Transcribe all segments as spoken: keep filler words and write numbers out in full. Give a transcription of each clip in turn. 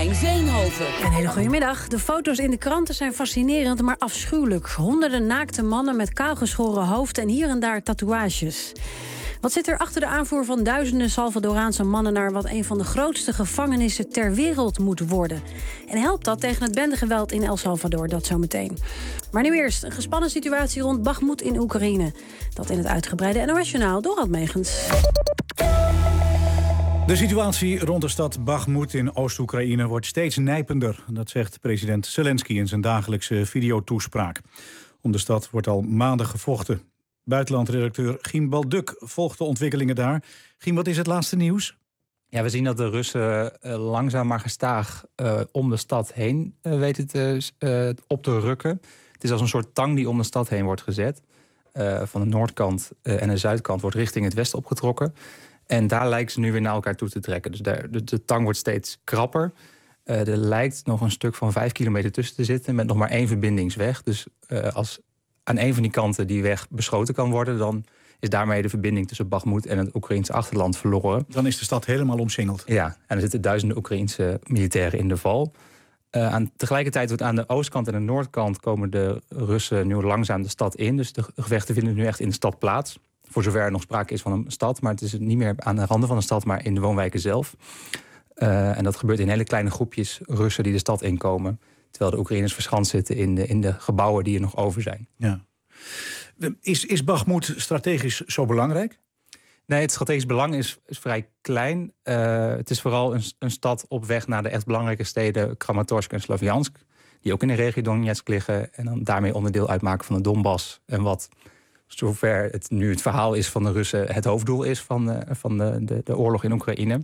Willemijn Veenhoven. Een hele goede middag. De foto's in de kranten zijn fascinerend, maar afschuwelijk. Honderden naakte mannen met kaalgeschoren hoofd en hier en daar tatoeages. Wat zit er achter de aanvoer van duizenden Salvadoraanse mannen naar wat een van de grootste gevangenissen ter wereld moet worden? En helpt dat tegen het bendegeweld in El Salvador? Dat zometeen. Maar nu eerst een gespannen situatie rond Bakhmut in Oekraïne. Dat in het uitgebreide N O S-journaal door Ad Megens. De situatie rond de stad Bakhmut in Oost-Oekraïne wordt steeds nijpender. Dat zegt president Zelensky in zijn dagelijkse videotoespraak. Om de stad wordt al maanden gevochten. Buitenlandredacteur Giem Balduk volgt de ontwikkelingen daar. Giem, wat is het laatste nieuws? Ja, we zien dat de Russen uh, langzaam maar gestaag uh, om de stad heen uh, weten te, uh, op te rukken. Het is als een soort tang die om de stad heen wordt gezet. Uh, van de noordkant uh, en de zuidkant wordt richting het westen opgetrokken. En daar lijken ze nu weer naar elkaar toe te trekken. Dus de, de, de tang wordt steeds krapper. Uh, er lijkt nog een stuk van vijf kilometer tussen te zitten met nog maar één verbindingsweg. Dus uh, als aan een van die kanten die weg beschoten kan worden, dan is daarmee de verbinding tussen Bakhmut en het Oekraïense achterland verloren. Dan is de stad helemaal omsingeld. Ja, en er zitten duizenden Oekraïense militairen in de val. Uh, aan, tegelijkertijd wordt aan de oostkant en de noordkant komen de Russen nu langzaam de stad in. Dus de gevechten vinden nu echt in de stad plaats. Voor zover er nog sprake is van een stad, maar het is niet meer aan de randen van de stad, maar in de woonwijken zelf. Uh, en dat gebeurt in hele kleine groepjes Russen die de stad inkomen, terwijl de Oekraïners verschanst zitten in de, in de gebouwen die er nog over zijn. Ja. Is, is Bakhmut strategisch zo belangrijk? Nee, het strategisch belang is, is vrij klein. Uh, het is vooral een, een stad op weg naar de echt belangrijke steden Kramatorsk en Sloviansk, die ook in de regio Donetsk liggen en dan daarmee onderdeel uitmaken van de Donbass. En wat, zover het nu het verhaal is van de Russen, het hoofddoel is van, uh, van de, de, de oorlog in Oekraïne.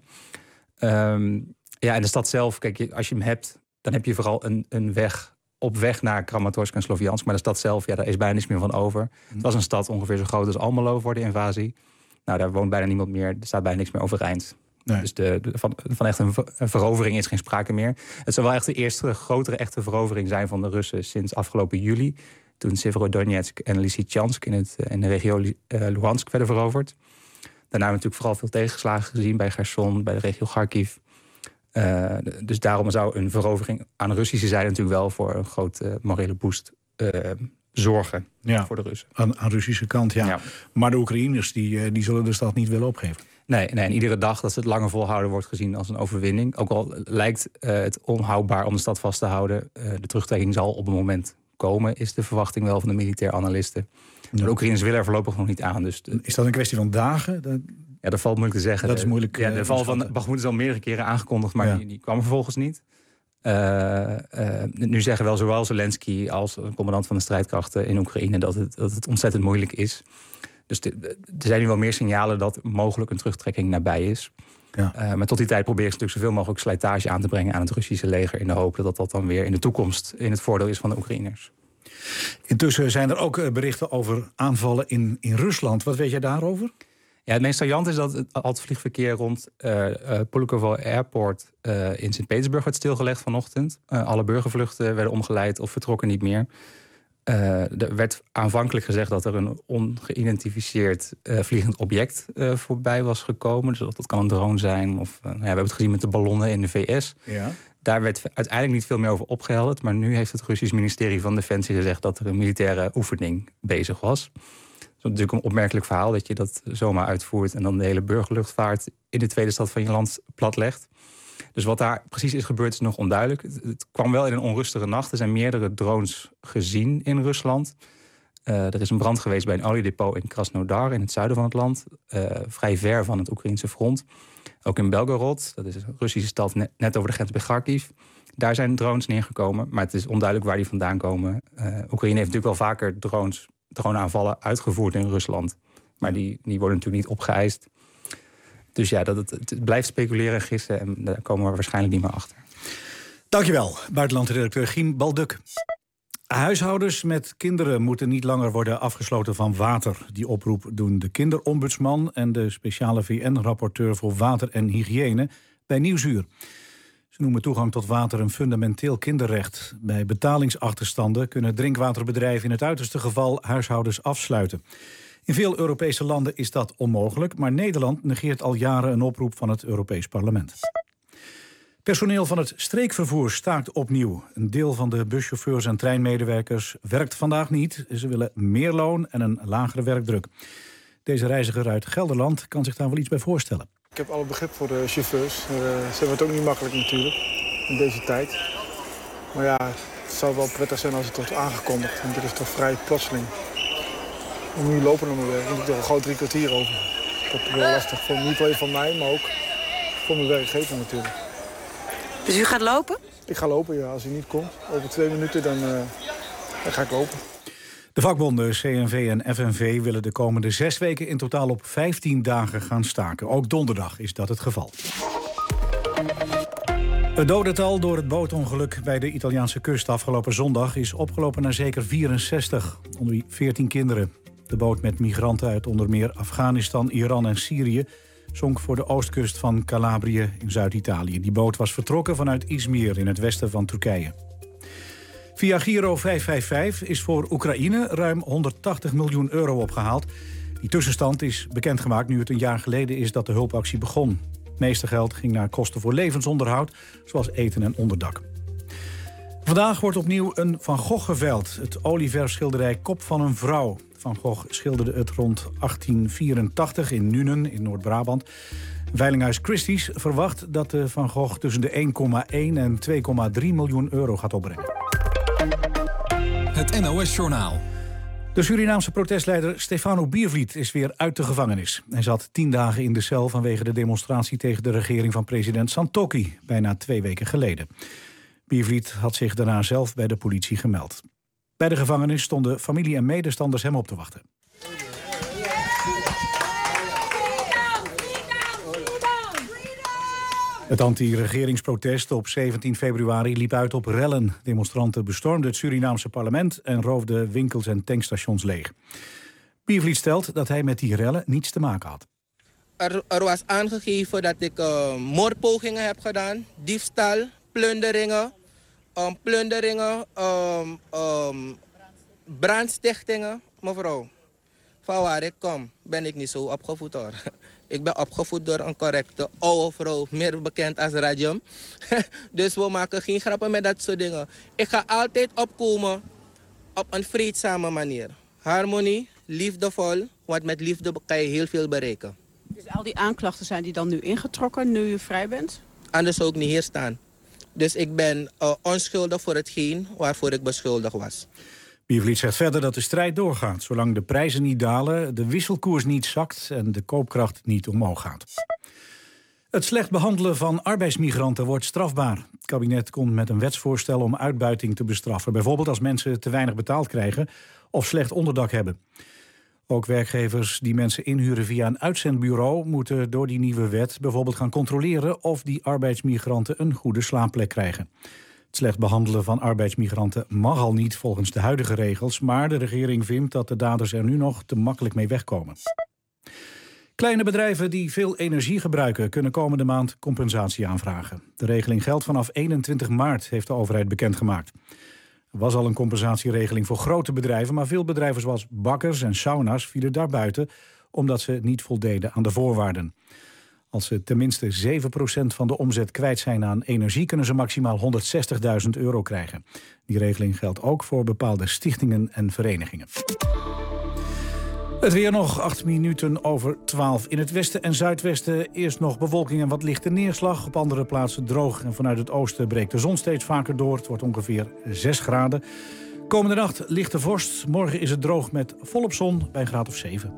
Um, ja, en de stad zelf, kijk, als je hem hebt, dan heb je vooral een, een weg op weg naar Kramatorsk en Sloviansk. Maar de stad zelf, ja, daar is bijna niets meer van over. Het was een stad ongeveer zo groot als Almelo voor de invasie. Nou, daar woont bijna niemand meer. Er staat bijna niks meer overeind. Nee. Dus de, de, van, van echt een, een verovering is geen sprake meer. Het zou wel echt de eerste grotere echte verovering zijn van de Russen sinds afgelopen juli, toen Severodonetsk en Lysychansk in, het, in de regio uh, Luhansk werden veroverd. Daarna hebben we natuurlijk vooral veel tegenslagen gezien bij Kherson, bij de regio Kharkiv. Uh, dus daarom zou een verovering aan de Russische zijde natuurlijk wel voor een grote morele boost uh, zorgen, ja, voor de Russen. Aan, aan de Russische kant, ja. ja. Maar de Oekraïners die, die zullen de stad niet willen opgeven. Nee, nee, en iedere dag dat ze het langer volhouden wordt gezien als een overwinning. Ook al lijkt uh, het onhoudbaar om de stad vast te houden, Uh, de terugtrekking zal op een moment komen, is de verwachting wel van de militair analisten. Ja. De Oekraïners willen er voorlopig nog niet aan. Dus de... Is dat een kwestie van dagen? Dat... Ja, dat valt moeilijk te zeggen. Dat is moeilijk. Ja, de val van Bakhmut is al meerdere keren aangekondigd, maar ja. die, die kwam vervolgens niet. Uh, uh, nu zeggen wel zowel Zelensky als een commandant van de strijdkrachten in Oekraïne dat het, dat het ontzettend moeilijk is. Dus de, de, er zijn nu wel meer signalen dat mogelijk een terugtrekking nabij is. Ja. Uh, maar tot die tijd proberen ze natuurlijk zoveel mogelijk slijtage aan te brengen aan het Russische leger, in de hoop dat dat dan weer in de toekomst in het voordeel is van de Oekraïners. Intussen zijn er ook berichten over aanvallen in, in Rusland. Wat weet jij daarover? Ja, het meest saillant is dat het, al het vliegverkeer rond uh, uh, Pulkovo Airport uh, in Sint-Petersburg werd stilgelegd vanochtend. Uh, alle burgervluchten werden omgeleid of vertrokken niet meer. Uh, er werd aanvankelijk gezegd dat er een ongeïdentificeerd uh, vliegend object uh, voorbij was gekomen. Dus dat, dat kan een drone zijn. Of, uh, ja, we hebben het gezien met de ballonnen in de V S. Ja. Daar werd uiteindelijk niet veel meer over opgehelderd. Maar nu heeft het Russisch ministerie van Defensie gezegd dat er een militaire oefening bezig was. Dat is natuurlijk een opmerkelijk verhaal dat je dat zomaar uitvoert en dan de hele burgerluchtvaart in de tweede stad van je land platlegt. Dus wat daar precies is gebeurd is nog onduidelijk. Het, het kwam wel in een onrustige nacht. Er zijn meerdere drones gezien in Rusland. Uh, er is een brand geweest bij een oliedepot in Krasnodar in het zuiden van het land. Uh, vrij ver van het Oekraïnse front. Ook in Belgorod, dat is een Russische stad net, net over de grens bij Kharkiv. Daar zijn drones neergekomen, maar het is onduidelijk waar die vandaan komen. Uh, Oekraïne heeft natuurlijk wel vaker drones, droneaanvallen uitgevoerd in Rusland. Maar die, die worden natuurlijk niet opgeëist. Dus ja, dat, het, het blijft speculeren en gissen en daar komen we waarschijnlijk niet meer achter. Dankjewel, buitenlandredacteur Giem Balduk. Huishoudens met kinderen moeten niet langer worden afgesloten van water. Die oproep doen de kinderombudsman en de speciale V N-rapporteur voor water en hygiëne bij Nieuwsuur. Ze noemen toegang tot water een fundamenteel kinderrecht. Bij betalingsachterstanden kunnen drinkwaterbedrijven in het uiterste geval huishoudens afsluiten. In veel Europese landen is dat onmogelijk, maar Nederland negeert al jaren een oproep van het Europees Parlement. Personeel van het streekvervoer staakt opnieuw. Een deel van de buschauffeurs en treinmedewerkers werkt vandaag niet. Ze willen meer loon en een lagere werkdruk. Deze reiziger uit Gelderland kan zich daar wel iets bij voorstellen. Ik heb alle begrip voor de chauffeurs. Uh, ze hebben het ook niet makkelijk natuurlijk, in deze tijd. Maar ja, het zou wel prettig zijn als het wordt aangekondigd. Want dit is toch vrij plotseling. Om nu lopen naar mijn werk, dan moet ik toch een groot drie kwartier over. Dat is wel lastig, voor, niet alleen voor mij, maar ook voor mijn werkgever natuurlijk. Dus u gaat lopen? Ik ga lopen, ja. Als hij niet komt, over twee minuten, dan, uh, dan ga ik lopen. De vakbonden C N V en F N V willen de komende zes weken in totaal op vijftien dagen gaan staken. Ook donderdag is dat het geval. Het dodental door het bootongeluk bij de Italiaanse kust afgelopen zondag is opgelopen naar zeker vierenzestig, onder wie veertien kinderen. De boot met migranten uit onder meer Afghanistan, Iran en Syrië zonk voor de oostkust van Calabrië in Zuid-Italië. Die boot was vertrokken vanuit Izmir in het westen van Turkije. Via Giro vijf vijf vijf is voor Oekraïne ruim honderdtachtig miljoen euro opgehaald. Die tussenstand is bekendgemaakt nu het een jaar geleden is dat de hulpactie begon. Het meeste geld ging naar kosten voor levensonderhoud, zoals eten en onderdak. Vandaag wordt opnieuw een Van Gogh geveild. Het olieverfschilderij Kop van een vrouw. Van Gogh schilderde het rond achttien vierentachtig in Nuenen in Noord-Brabant. Veilinghuis Christie's verwacht dat de Van Gogh tussen de één komma één en twee komma drie miljoen euro gaat opbrengen. Het N O S-journaal. De Surinaamse protestleider Stefano Biervliet is weer uit de gevangenis. Hij zat tien dagen in de cel vanwege de demonstratie tegen de regering van president Santokki, bijna twee weken geleden. Biervliet had zich daarna zelf bij de politie gemeld. Bij de gevangenis stonden familie en medestanders hem op te wachten. Het anti-regeringsprotest op zeventien februari liep uit op rellen. Demonstranten bestormden het Surinaamse parlement en roofden winkels en tankstations leeg. Biervliet stelt dat hij met die rellen niets te maken had. Er, er was aangegeven dat ik uh, moordpogingen heb gedaan, diefstal, plunderingen, um, plunderingen, um, um, brandstichtingen. Mevrouw, van waar ik kom ben ik niet zo opgevoed hoor. Ik ben opgevoed door een correcte oude vrouw, meer bekend als Rajam. Dus we maken geen grappen met dat soort dingen. Ik ga altijd opkomen op een vreedzame manier. Harmonie, liefdevol, want met liefde kan je heel veel bereiken. Dus al die aanklachten zijn die dan nu ingetrokken, nu u vrij bent? Anders zou ik niet hier staan. Dus ik ben uh, onschuldig voor hetgeen waarvoor ik beschuldigd was. Biervliet zegt verder dat de strijd doorgaat, zolang de prijzen niet dalen, de wisselkoers niet zakt en de koopkracht niet omhoog gaat. Het slecht behandelen van arbeidsmigranten wordt strafbaar. Het kabinet komt met een wetsvoorstel om uitbuiting te bestraffen. Bijvoorbeeld als mensen te weinig betaald krijgen of slecht onderdak hebben. Ook werkgevers die mensen inhuren via een uitzendbureau moeten door die nieuwe wet bijvoorbeeld gaan controleren of die arbeidsmigranten een goede slaapplek krijgen. Het slecht behandelen van arbeidsmigranten mag al niet volgens de huidige regels, maar de regering vindt dat de daders er nu nog te makkelijk mee wegkomen. Kleine bedrijven die veel energie gebruiken kunnen komende maand compensatie aanvragen. De regeling geldt vanaf eenentwintig maart, heeft de overheid bekendgemaakt. Er was al een compensatieregeling voor grote bedrijven, maar veel bedrijven zoals bakkers en sauna's vielen daarbuiten omdat ze niet voldeden aan de voorwaarden. Als ze tenminste zeven procent van de omzet kwijt zijn aan energie, kunnen ze maximaal honderdzestigduizend euro krijgen. Die regeling geldt ook voor bepaalde stichtingen en verenigingen. Het weer nog, acht minuten over twaalf. In het westen en zuidwesten eerst nog bewolking en wat lichte neerslag. Op andere plaatsen droog en vanuit het oosten breekt de zon steeds vaker door. Het wordt ongeveer zes graden. Komende nacht lichte vorst. Morgen is het droog met volop zon bij een graad of zeven.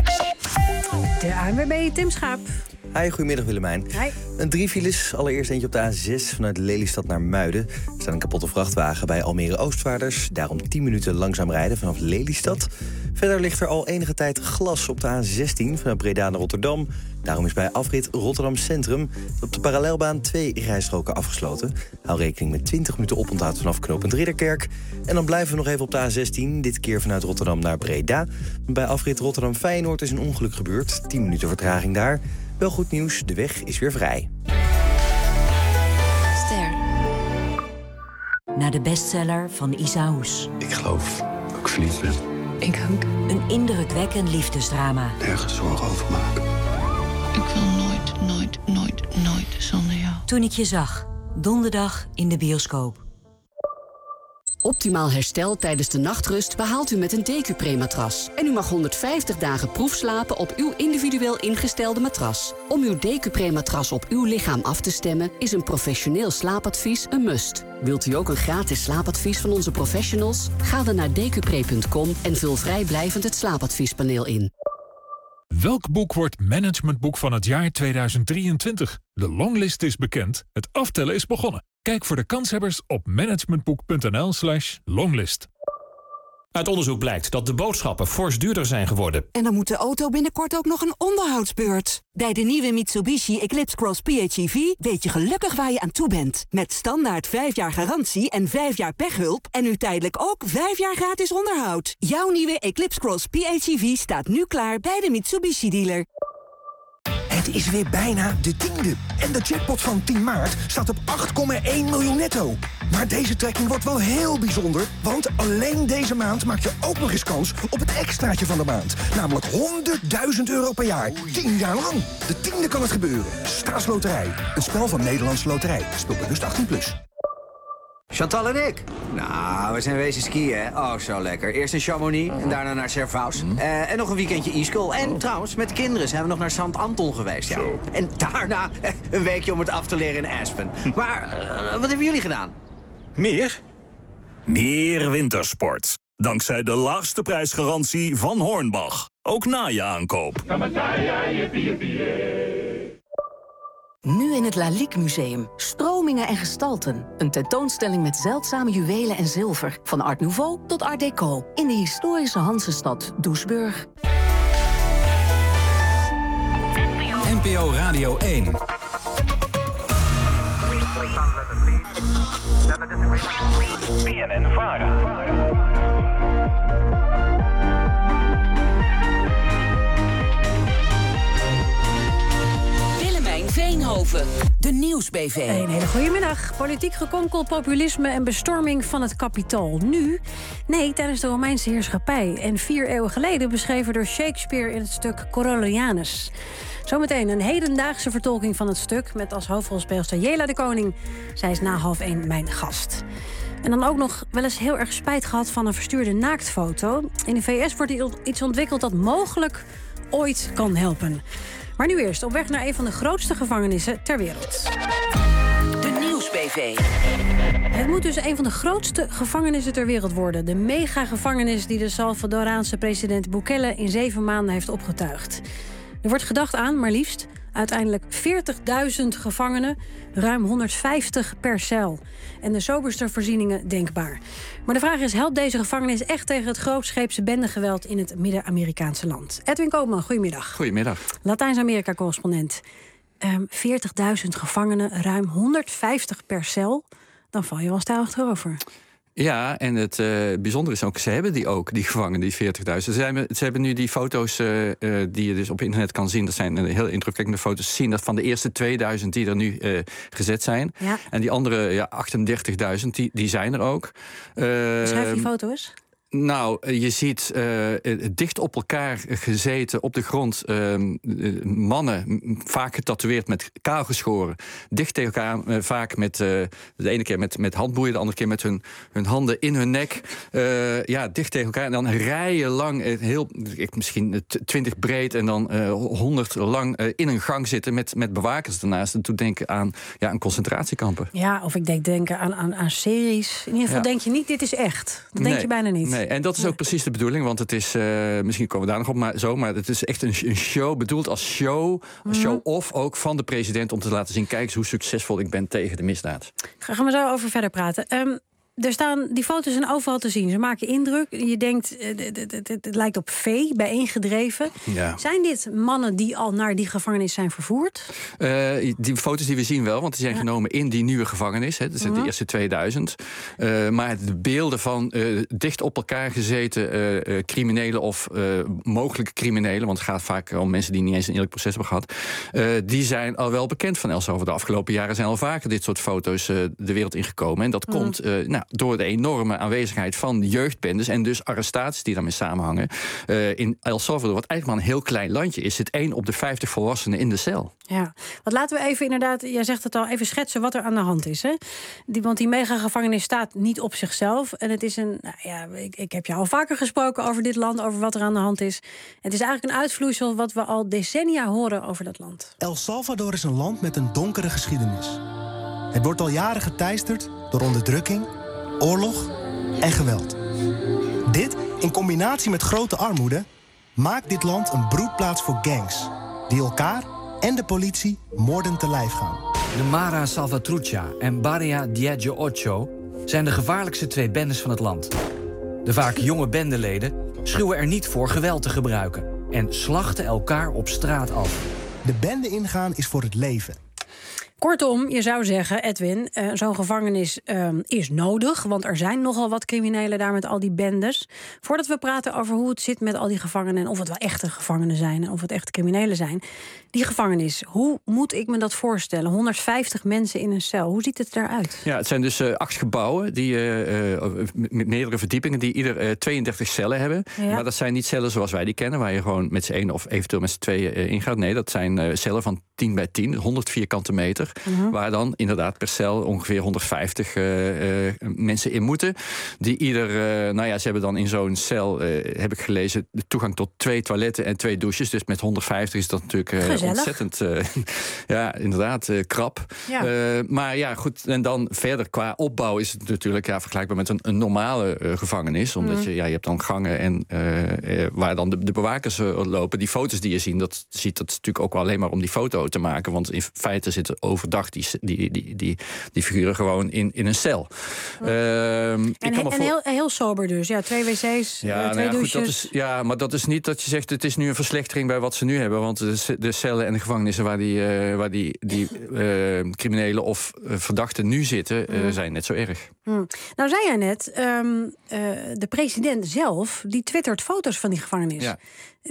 De A N W B, Tim Schaap. Hi, goedemiddag Willemijn. Hi. Een drie files, allereerst eentje op de A zes vanuit Lelystad naar Muiden. Er staat een kapotte vrachtwagen bij Almere Oostvaarders. Daarom tien minuten langzaam rijden vanaf Lelystad. Verder ligt er al enige tijd glas op de A zestien vanuit Breda naar Rotterdam. Daarom is bij afrit Rotterdam Centrum op de parallelbaan twee rijstroken afgesloten. Hou rekening met twintig minuten oponthoud vanaf knooppunt Ridderkerk. En dan blijven we nog even op de A zestien, dit keer vanuit Rotterdam naar Breda. Bij afrit Rotterdam Feyenoord is een ongeluk gebeurd. tien minuten vertraging daar. Wel goed nieuws, de weg is weer vrij. Ster. Naar de bestseller van Isa Hoes. Ik geloof dat ik verliefd ben. Ik ook. Een indrukwekkend liefdesdrama. Nergens zorgen over maken. Ik wil nooit, nooit, nooit, nooit zonder jou. Toen ik je zag, Donderdag in de bioscoop. Optimaal herstel tijdens de nachtrust behaalt u met een Decupre-matras. En u mag honderdvijftig dagen proefslapen op uw individueel ingestelde matras. Om uw Decupre-matras op uw lichaam af te stemmen is een professioneel slaapadvies een must. Wilt u ook een gratis slaapadvies van onze professionals? Ga dan naar decupre punt com en vul vrijblijvend het slaapadviespaneel in. Welk boek wordt managementboek van het jaar tweeduizend drieëntwintig? De longlist is bekend, het aftellen is begonnen. Kijk voor de kanshebbers op managementboek.nl slash longlist. Uit onderzoek blijkt dat de boodschappen fors duurder zijn geworden. En dan moet de auto binnenkort ook nog een onderhoudsbeurt. Bij de nieuwe Mitsubishi Eclipse Cross P H E V weet je gelukkig waar je aan toe bent. Met standaard vijf jaar garantie en vijf jaar pechhulp. En nu tijdelijk ook vijf jaar gratis onderhoud. Jouw nieuwe Eclipse Cross P H E V staat nu klaar bij de Mitsubishi dealer. Het is weer bijna de tiende. En de jackpot van tien maart staat op acht komma één miljoen netto. Maar deze trekking wordt wel heel bijzonder, want alleen deze maand maak je ook nog eens kans op het extraatje van de maand. Namelijk honderdduizend euro per jaar. tien jaar lang. De tiende kan het gebeuren. Staatsloterij. Een spel van Nederlandse Loterij. Speel bewust achttien plus. Chantal en ik? Nou, we zijn wezen skiën, hè? Oh, zo lekker. Eerst in Chamonix en daarna naar Servaus. Mm. Uh, en nog een weekendje e-school. En oh. trouwens, met de kinderen zijn we nog naar Sant Anton geweest. Ja. En daarna een weekje om het af te leren in Aspen. Maar uh, wat hebben jullie gedaan? Meer? Meer wintersport. Dankzij de laagste prijsgarantie van Hornbach. Ook na je aankoop. Nu in het Lalique Museum. Stromingen en gestalten. Een tentoonstelling met zeldzame juwelen en zilver. Van Art Nouveau tot Art Deco. In de historische Hansestad Doesburg. N P O Radio één. B N N Vara. Veenhoven, de Nieuws-B V. Een hele goede middag. Politiek gekonkel, populisme en bestorming van het Capitool. Nu? Nee, tijdens de Romeinse heerschappij. En vier eeuwen geleden beschreven door Shakespeare in het stuk Coriolanus. Zometeen een hedendaagse vertolking van het stuk... met als hoofdrolspeelster Jela de Koning. Zij is na half één mijn gast. En dan ook nog wel eens heel erg spijt gehad van een verstuurde naaktfoto. In de V S wordt iets ontwikkeld dat mogelijk ooit kan helpen. Maar nu eerst op weg naar een van de grootste gevangenissen ter wereld. De Nieuws-B V. Het moet dus een van de grootste gevangenissen ter wereld worden. De megagevangenis die de Salvadoraanse president Bukele in zeven maanden heeft opgetuigd. Er wordt gedacht aan, maar liefst, uiteindelijk veertigduizend gevangenen, ruim honderdvijftig per cel. En de soberste voorzieningen denkbaar. Maar de vraag is, helpt deze gevangenis echt tegen het grootscheepse bendegeweld in het Midden-Amerikaanse land? Edwin Koopman, goedemiddag. Goedemiddag. Latijns-Amerika-correspondent. Um, veertigduizend gevangenen, ruim honderdvijftig per cel. Dan val je wel stijl achterover. Ja, en het uh, bijzondere is ook, ze hebben die ook, die gevangenen, die veertigduizend. Ze hebben, ze hebben nu die foto's uh, uh, die je dus op internet kan zien. Dat zijn uh, heel indrukwekkende foto's. Zien dat van de eerste tweeduizend die er nu uh, gezet zijn. Ja. En die andere ja, achtendertigduizend, die, die zijn er ook. Uh, Beschrijf die foto's. Nou, je ziet uh, dicht op elkaar gezeten op de grond. Uh, mannen, vaak getatoeëerd met kaal geschoren. Dicht tegen elkaar, uh, vaak met uh, de ene keer met, met handboeien, de andere keer met hun, hun handen in hun nek. Uh, ja, dicht tegen elkaar. En dan rijen lang, uh, heel, misschien twintig breed en dan uh, honderd lang uh, in een gang zitten met, met bewakers ernaast. En toen denken aan ja, een concentratiekampen. Ja, of ik denk denken aan, aan, aan series. In ieder geval ja. denk je niet, dit is echt. Dat denk nee, je bijna niet. Nee. En dat is ook precies de bedoeling, want het is, uh, misschien komen we daar nog op, maar zo, maar het is echt een, een show, bedoeld als show, een show-off ook van de president om te laten zien, kijk eens hoe succesvol ik ben tegen de misdaad. Gaan we zo over verder praten. Um, er staan, die foto's zijn overal te zien. Ze maken indruk. Je denkt, het lijkt op vee, bijeengedreven. Ja. Zijn dit mannen die al naar die gevangenis zijn vervoerd? Uh, die foto's die we zien wel, want die zijn ja. genomen in die nieuwe gevangenis. Hè. Dat zijn uh-huh. de eerste tweeduizend. Uh, maar de beelden van uh, dicht op elkaar gezeten uh, uh, criminelen of uh, mogelijke criminelen, want het gaat vaak om mensen die niet eens een eerlijk proces hebben gehad, uh, die zijn al wel bekend van El Salvador. De afgelopen jaren zijn al vaker dit soort foto's uh, de wereld ingekomen. En dat uh-huh. komt uh, nou, ja, door de enorme aanwezigheid van jeugdbendes en dus arrestaties die daarmee samenhangen. Uh, in El Salvador, wat eigenlijk maar een heel klein landje is, zit één op de vijftig volwassenen in de cel. Ja, wat laten we even inderdaad, jij zegt het al, even schetsen wat er aan de hand is. Hè? Die, want die megagevangenis staat niet op zichzelf. En het is een, nou ja, ik, ik heb je al vaker gesproken over dit land, over wat er aan de hand is. Het is eigenlijk een uitvloeisel wat we al decennia horen over dat land. El Salvador is een land met een donkere geschiedenis. Het wordt al jaren geteisterd door onderdrukking, oorlog en geweld. Dit, in combinatie met grote armoede, maakt dit land een broedplaats voor gangs die elkaar en de politie moordend te lijf gaan. De Mara Salvatrucha en Barria Diego Ocho zijn de gevaarlijkste twee bendes van het land. De vaak jonge bendeleden schuwen er niet voor geweld te gebruiken en slachten elkaar op straat af. De bende ingaan is voor het leven. Kortom, je zou zeggen, Edwin, uh, zo'n gevangenis uh, is nodig. Want er zijn nogal wat criminelen daar met al die bendes. Voordat we praten over hoe het zit met al die gevangenen en of het wel echte gevangenen zijn en of het echte criminelen zijn. Die gevangenis, hoe moet ik me dat voorstellen? honderdvijftig mensen in een cel, hoe ziet het eruit? Ja, het zijn dus uh, acht gebouwen die, uh, uh, met meerdere verdiepingen die ieder uh, tweeëndertig cellen hebben. Ja. Maar dat zijn niet cellen zoals wij die kennen, waar je gewoon met z'n één of eventueel met z'n tweeën uh, ingaat. Nee, dat zijn uh, cellen van tien bij tien, honderd vierkante meter. Uh-huh. Waar dan inderdaad per cel ongeveer honderdvijftig uh, uh, mensen in moeten. Die ieder, uh, nou ja, ze hebben dan in zo'n cel, uh, heb ik gelezen, de toegang tot twee toiletten en twee douches. Dus met honderdvijftig is dat natuurlijk uh, ontzettend, uh, ja, inderdaad, uh, krap. Ja. Uh, maar ja, goed, en dan verder qua opbouw is het natuurlijk ja, vergelijkbaar met een, een normale uh, gevangenis. Omdat mm. je, ja, je hebt dan gangen en uh, uh, waar dan de, de bewakers uh, lopen. Die foto's die je ziet, dat ziet dat is natuurlijk ook wel alleen maar om die foto te maken. Want in feite zitten overdag die, die, die, die, die figuren gewoon in, in een cel. Mm. Uh, en ik kan he, en voor... heel, heel sober dus. Ja, twee wc's, ja, uh, twee nou ja, douches. Goed, dat is, ja, maar dat is niet dat je zegt het is nu een verslechtering bij wat ze nu hebben. Want de, de cellen en de gevangenissen waar die, uh, waar die, die uh, criminelen of uh, verdachten nu zitten, uh, mm. zijn net zo erg. Mm. Nou zei jij net, um, uh, de president zelf, die twittert foto's van die gevangenis. Ja.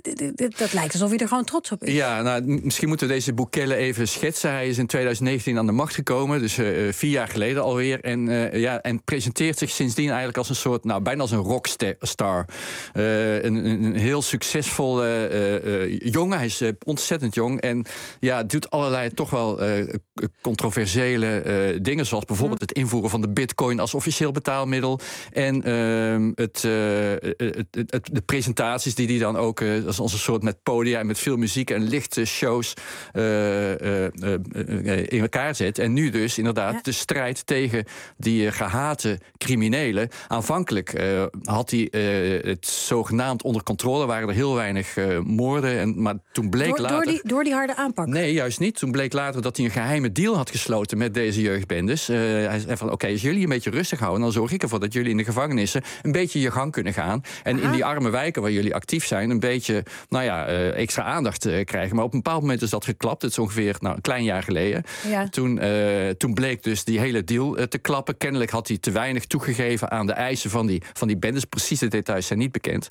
Dat lijkt alsof hij er gewoon trots op is. Ja, nou, misschien moeten we deze Bukele even schetsen. Hij is in twintig negentien aan de macht gekomen, dus uh, vier jaar geleden alweer. En, uh, ja, en presenteert zich sindsdien eigenlijk als een soort, nou, bijna als een rockstar. Uh, een, een heel succesvolle uh, uh, jongen. Hij is uh, ontzettend jong. En ja, doet allerlei toch wel uh, controversiële uh, dingen, zoals bijvoorbeeld het invoeren van de bitcoin als officieel betaalmiddel. En uh, het, uh, het, het, het, de presentaties die hij dan ook uh, als een soort met podia en met veel muziek en lichtshows uh, uh, uh, uh, in elkaar zet. En nu dus inderdaad ja. de strijd tegen die uh, gehate criminelen. Aanvankelijk uh, had hij uh, het zogenaamd onder controle. Waren er heel weinig uh, moorden. En, maar toen bleek door, later... Door die, door die harde aanpak? Nee, juist niet. Toen bleek later dat hij een geheime deal had gesloten met deze jeugdbendes. Uh, hij zei van, oké, okay, als jullie een beetje rustig houden, dan zorg ik ervoor dat jullie in de gevangenissen een beetje je gang kunnen gaan. En Aha. in die arme wijken waar jullie actief zijn, een beetje, nou ja, uh, extra aandacht uh, krijgen. Maar op een bepaald moment is dat geklapt. Het is ongeveer nou, een klein jaar geleden. Ja. Toen, uh, toen bleek dus die hele deal uh, te klappen. Kennelijk had hij te weinig toegegeven aan de eisen van die, van die bendes. Precieze details zijn niet bekend.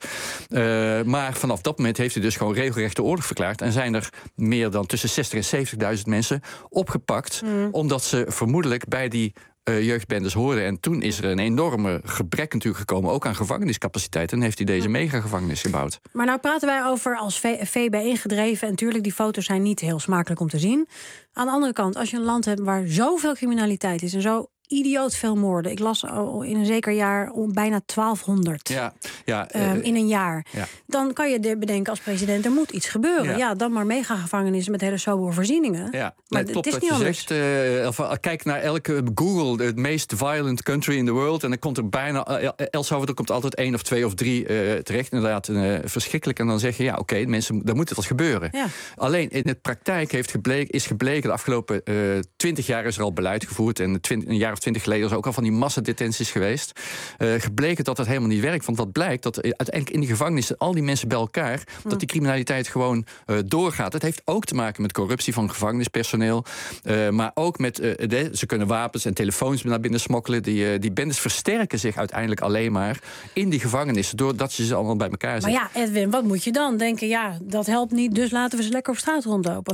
Uh, maar vanaf dat moment heeft hij dus gewoon regelrechte oorlog verklaard. En zijn er meer dan tussen zestig en zeventigduizend mensen opgepakt. Mm. Omdat ze vermoedelijk bij die Uh, jeugdbendes hoorden. En toen is er een enorme gebrek natuurlijk gekomen, ook aan gevangeniscapaciteit. En heeft hij deze megagevangenis gebouwd. Maar nou praten wij over als V B ingedreven. En natuurlijk, die foto's zijn niet heel smakelijk om te zien. Aan de andere kant, als je een land hebt waar zoveel criminaliteit is en zo idioot veel moorden. Ik las al in een zeker jaar om bijna twaalfhonderd. Ja, ja, uh, um, in een jaar. Ja. Dan kan je bedenken als president, er moet iets gebeuren. Ja, ja dan maar megagevangenissen met hele sobere voorzieningen. Ja, maar nee, klopt het is wat niet je zegt. Uh, kijk naar elke Google, het meest violent country in the world. En dan komt er bijna, uh, El Salvador komt altijd één of twee of drie uh, terecht. Inderdaad, uh, verschrikkelijk. En dan zeg je, ja, oké, okay, mensen, daar moet het wat gebeuren. Ja. Alleen in de praktijk heeft gebleken, is gebleken, de afgelopen twintig uh, jaar is er al beleid gevoerd. En twintig, een jaar of twintig geleden is ook al van die massadetenties geweest. Uh, gebleken dat dat helemaal niet werkt. Want wat blijkt, dat uiteindelijk in die gevangenissen al die mensen bij elkaar, mm. dat die criminaliteit gewoon uh, doorgaat. Het heeft ook te maken met corruptie van gevangenispersoneel. Uh, maar ook met, uh, de, ze kunnen wapens en telefoons naar binnen smokkelen. Die, uh, die bendes versterken zich uiteindelijk alleen maar in die gevangenissen, doordat je ze allemaal bij elkaar zet. Maar ja, Edwin, wat moet je dan denken? Ja, dat helpt niet, dus laten we ze lekker op straat rondlopen. Ja,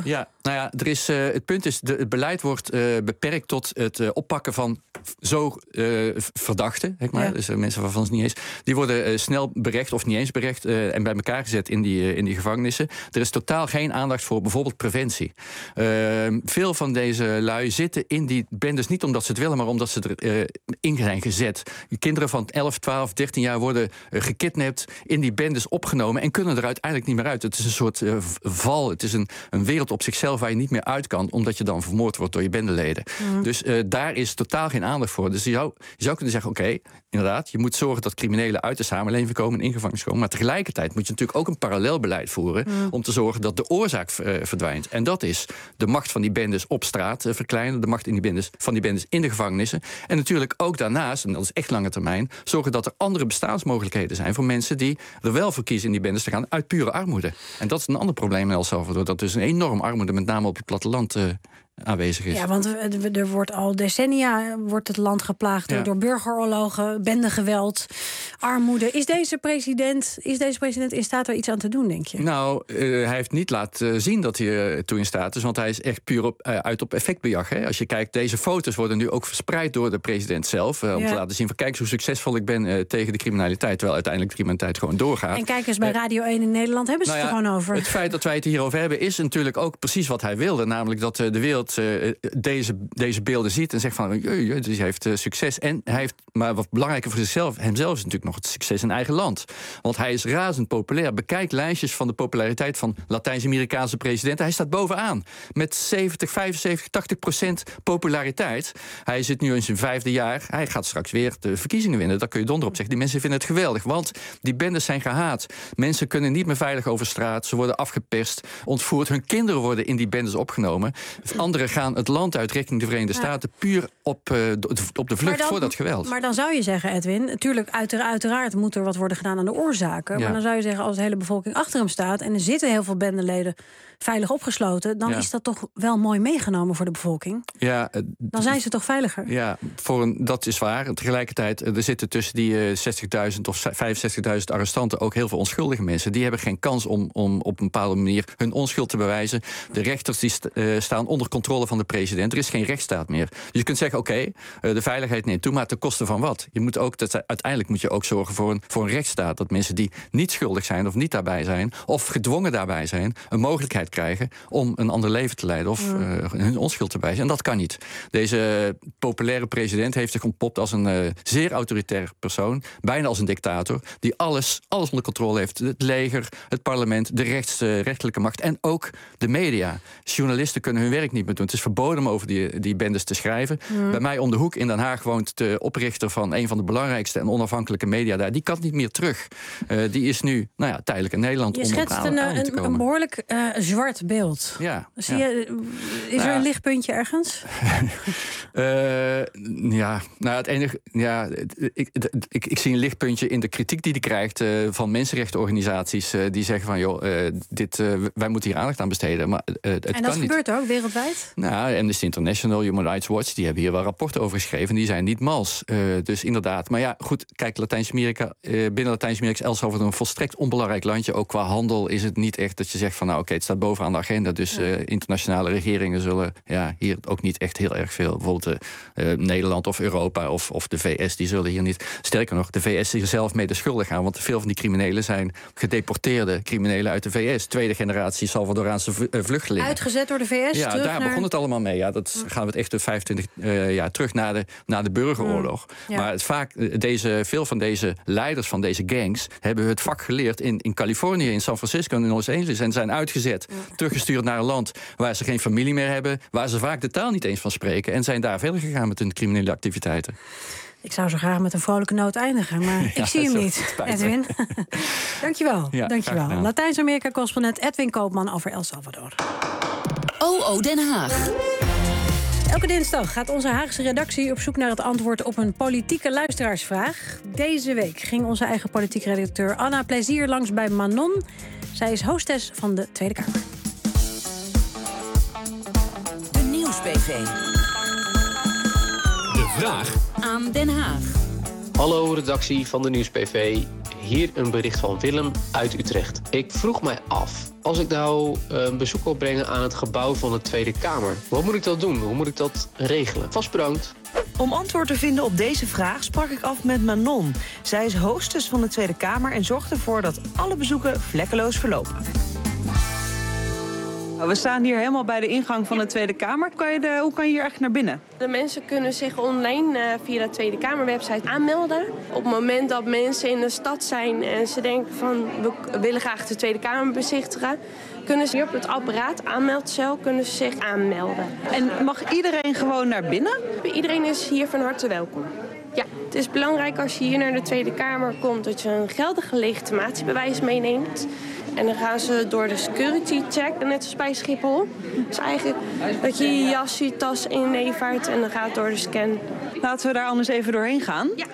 Nou ja, er is, uh, het punt is, de, het beleid wordt uh, beperkt tot het uh, oppakken van zo uh, verdachten, zeg maar. Ja. Dus uh, mensen waarvan het niet eens. Die worden uh, snel berecht of niet eens berecht uh, en bij elkaar gezet in die, uh, in die gevangenissen. Er is totaal geen aandacht voor bijvoorbeeld preventie. Uh, veel van deze lui zitten in die bendes niet omdat ze het willen, maar omdat ze erin uh, zijn gezet. Die kinderen van elf, twaalf, dertien jaar worden uh, gekidnapt, in die bendes opgenomen en kunnen er uiteindelijk niet meer uit. Het is een soort uh, val. Het is een, een wereld op zichzelf waar je niet meer uit kan, omdat je dan vermoord wordt door je bendeleden. Mm. Dus uh, daar is totaal geen aandacht voor. Dus je zou, je zou kunnen zeggen, oké, okay, inderdaad, je moet zorgen dat criminelen uit de samenleving komen en in gevangenis komen. Maar tegelijkertijd moet je natuurlijk ook een parallel beleid voeren mm. om te zorgen dat de oorzaak uh, verdwijnt. En dat is de macht van die bendes op straat uh, verkleinen, de macht in die bendes, van die bendes in de gevangenissen. En natuurlijk ook daarnaast, en dat is echt lange termijn, zorgen dat er andere bestaansmogelijkheden zijn voor mensen die er wel voor kiezen in die bendes te gaan uit pure armoede. En dat is een ander probleem in El Salvador, dat dus een enorm armoede met name op het platteland uh, aanwezig is. Ja, want er wordt al decennia wordt het land geplaagd ja. door burgeroorlogen, bendegeweld, armoede. Is deze president, is deze president in staat er iets aan te doen, denk je? Nou, uh, hij heeft niet laten zien dat hij er toe in staat is, want hij is echt puur op, uh, uit op effectbejag. Hè? Als je kijkt, deze foto's worden nu ook verspreid door de president zelf, uh, om ja. te laten zien van kijk eens hoe succesvol ik ben uh, tegen de criminaliteit, terwijl uiteindelijk de criminaliteit gewoon doorgaat. En kijk eens, bij Radio één in Nederland hebben ze nou ja, het er gewoon over. Het feit dat wij het hierover hebben is natuurlijk ook precies wat hij wilde, namelijk dat uh, de wereld Uh, deze, deze beelden ziet en zegt van jee, dus hij heeft uh, succes. En hij heeft, maar wat belangrijker voor zichzelf, hemzelf is natuurlijk nog het succes in eigen land. Want hij is razend populair. Bekijk lijstjes van de populariteit van Latijns-Amerikaanse presidenten. Hij staat bovenaan met zeventig, vijfenzeventig, tachtig procent populariteit. Hij zit nu in zijn vijfde jaar. Hij gaat straks weer de verkiezingen winnen. Daar kun je donder op zeggen. Die mensen vinden het geweldig, want die bendes zijn gehaat. Mensen kunnen niet meer veilig over straat. Ze worden afgeperst, ontvoerd. Hun kinderen worden in die bendes opgenomen. Anderen gaan het land uit richting de Verenigde ja. Staten puur op, uh, op de vlucht dan, voor dat geweld. Maar dan zou je zeggen, Edwin, natuurlijk uiteraard, uiteraard moet er wat worden gedaan aan de oorzaken. Ja. Maar dan zou je zeggen, als de hele bevolking achter hem staat en er zitten heel veel bendeleden veilig opgesloten, dan ja. is dat toch wel mooi meegenomen voor de bevolking. Ja, uh, dan zijn ze toch veiliger? Ja, voor een, dat is waar. En tegelijkertijd, er zitten tussen die uh, zestigduizend of vijfenzestigduizend arrestanten ook heel veel onschuldige mensen. Die hebben geen kans om, om op een bepaalde manier hun onschuld te bewijzen. De rechters die st- uh, staan onder controle van de president. Er is geen rechtsstaat meer. Dus je kunt zeggen, oké, okay, uh, de veiligheid neemt toe, maar ten koste van wat? Je moet ook, dat, uiteindelijk moet je ook zorgen voor een, voor een rechtsstaat. Dat mensen die niet schuldig zijn of niet daarbij zijn, of gedwongen daarbij zijn, een mogelijkheid krijgen om een ander leven te leiden of uh, hun onschuld te bewijzen. En dat kan niet. Deze populaire president heeft zich ontpopt als een uh, zeer autoritair persoon, bijna als een dictator, die alles, alles onder controle heeft. Het leger, het parlement, de rechts, uh, rechterlijke macht en ook de media. Journalisten kunnen hun werk niet meer doen. Het is verboden om over die, die bendes te schrijven. Mm. Bij mij om de hoek in Den Haag woont de oprichter van een van de belangrijkste en onafhankelijke media daar. Die kan niet meer terug. Uh, die is nu, nou ja, tijdelijk in Nederland. Je schetst een, een, een behoorlijk uh, zwart beeld. Ja. Zie ja. je, is nou, er een lichtpuntje ergens? uh, ja, nou het enige, ja, ik, ik, ik zie een lichtpuntje in de kritiek die hij krijgt uh, van mensenrechtenorganisaties uh, die zeggen van joh, uh, dit, uh, wij moeten hier aandacht aan besteden. Maar, uh, het en kan dat niet. gebeurt ook wereldwijd? Nou, Amnesty International, Human Rights Watch, die hebben hier wel rapporten over geschreven. Die zijn niet mals. Uh, dus inderdaad. Maar ja, goed, kijk, Latijns-Amerika, uh, binnen Latijns-Amerika is El Salvador een volstrekt onbelangrijk landje. Ook qua handel is het niet echt dat je zegt van nou oké, okay, het staat bovenaan de agenda. Dus ja. uh, internationale regeringen zullen ja, hier ook niet echt heel erg veel. Bijvoorbeeld uh, Nederland of Europa of, of de V S, die zullen hier niet. Sterker nog, de V S is er zelf mede schuldig aan. Want veel van die criminelen zijn gedeporteerde criminelen uit de V S. Tweede generatie Salvadoraanse v- uh, vluchtelingen. Uitgezet door de V S? Ja, terug daar naar... begon het allemaal mee. Ja, dat gaan we het echt de vijfentwintig uh, jaar terug naar de, naar de burgeroorlog. Mm. Ja. Maar het vaak, deze, veel van deze leiders van deze gangs hebben het vak geleerd in, in Californië, in San Francisco en in Los Angeles. En zijn uitgezet, mm. teruggestuurd naar een land waar ze geen familie meer hebben, waar ze vaak de taal niet eens van spreken. En zijn daar verder gegaan met hun criminele activiteiten. Ik zou zo graag met een vrolijke noot eindigen, maar ja, ik zie hem niet, Edwin. Dankjewel. Ja, Dankjewel. Latijns-Amerika-correspondent Edwin Koopman over El Salvador. O O Den Haag. Elke dinsdag gaat onze Haagse redactie op zoek naar het antwoord op een politieke luisteraarsvraag. Deze week ging onze eigen politiek redacteur Anna Plezier langs bij Manon. Zij is hostess van de Tweede Kamer. De Nieuws-P V. De vraag aan Den Haag. Hallo redactie van de Nieuws-P V. Hier een bericht van Willem uit Utrecht. Ik vroeg mij af, als ik nou een bezoek wil brengen aan het gebouw van de Tweede Kamer, wat moet ik dan doen? Hoe moet ik dat regelen? Vast bedankt. Om antwoord te vinden op deze vraag sprak ik af met Manon. Zij is hostess van de Tweede Kamer en zorgt ervoor dat alle bezoeken vlekkeloos verlopen. We staan hier helemaal bij de ingang van de Tweede Kamer. Kan je de, hoe kan je hier eigenlijk naar binnen? De mensen kunnen zich online uh, via de Tweede Kamer-website aanmelden. Op het moment dat mensen in de stad zijn en ze denken van we willen graag de Tweede Kamer bezichtigen, kunnen ze hier op het apparaat aanmeldcel kunnen ze zich aanmelden. En mag iedereen gewoon naar binnen? Iedereen is hier van harte welkom. Ja, het is belangrijk als je hier naar de Tweede Kamer komt dat je een geldige legitimatiebewijs meeneemt. En dan gaan ze door de security check, net als bij Schiphol. Dus eigenlijk dat je je jas, je tas inlevert en dan gaat het door de scan. Laten we daar anders even doorheen gaan. Ja.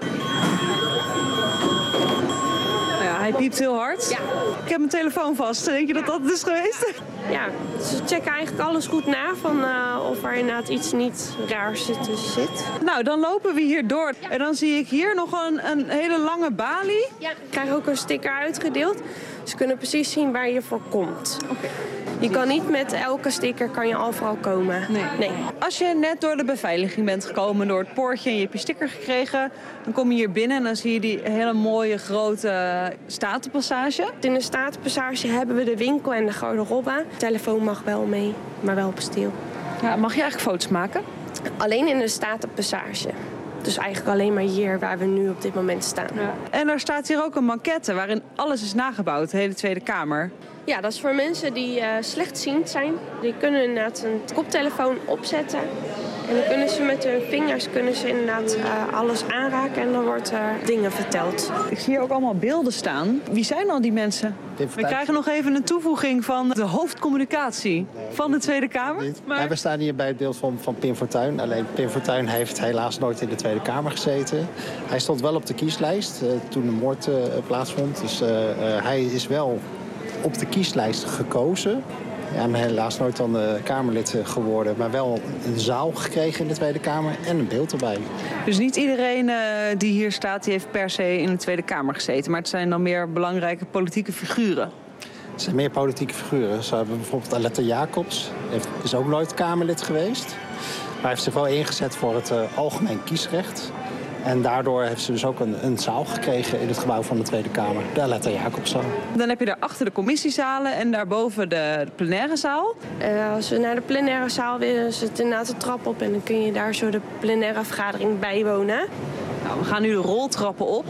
Nou ja, hij piept heel hard. Ja. Ik heb mijn telefoon vast. Denk je dat dat het is geweest? Ja, ze checken eigenlijk alles goed na van uh, of er inderdaad iets niet raars tussen zit. Nou, dan lopen we hier door. Ja. En dan zie ik hier nog een, een hele lange balie. Ja, ik krijg ook een sticker uitgedeeld. Ze kunnen precies zien waar je voor komt. Okay. Je kan niet met elke sticker kan je overal komen. Nee. nee. Als je net door de beveiliging bent gekomen, door het poortje en je hebt je sticker gekregen, dan kom je hier binnen en dan zie je die hele mooie grote statenpassage. In de statenpassage hebben we de winkel en de garderobe. De telefoon mag wel mee, maar wel op stil. Ja, mag je eigenlijk foto's maken? Alleen in de statenpassage. Dus eigenlijk alleen maar hier waar we nu op dit moment staan. Ja. En er staat hier ook een maquette waarin alles is nagebouwd, de hele Tweede Kamer. Ja, dat is voor mensen die uh, slechtziend zijn. Die kunnen inderdaad een koptelefoon opzetten. En dan kunnen ze met hun vingers kunnen ze inderdaad uh, alles aanraken en dan wordt er dingen verteld. Ik zie hier ook allemaal beelden staan. Wie zijn al die mensen? We krijgen nog even een toevoeging van de hoofdcommunicatie van de Tweede Kamer. Maar... Ja, we staan hier bij het beeld van, van Pim Fortuyn. Alleen Pim Fortuyn heeft helaas nooit in de Tweede Kamer gezeten. Hij stond wel op de kieslijst uh, toen de moord uh, plaatsvond. Dus uh, uh, hij is wel op de kieslijst gekozen. Ja, maar helaas nooit dan uh, Kamerlid geworden. Maar wel een zaal gekregen in de Tweede Kamer en een beeld erbij. Dus niet iedereen uh, die hier staat, die heeft per se in de Tweede Kamer gezeten. Maar het zijn dan meer belangrijke politieke figuren. Het zijn meer politieke figuren. Zo hebben we bijvoorbeeld Aletta Jacobs. Heeft, is ook nooit Kamerlid geweest. Maar heeft zich wel ingezet voor het uh, algemeen kiesrecht. En daardoor heeft ze dus ook een, een zaal gekregen in het gebouw van de Tweede Kamer. De Aletta Jacobszaal. Dan heb je daarachter de commissiezalen en daarboven de, de plenaire zaal. Uh, als we naar de plenaire zaal willen, zit inderdaad de trap op. En dan kun je daar zo de plenaire vergadering bijwonen. Nou, we gaan nu de roltrappen op.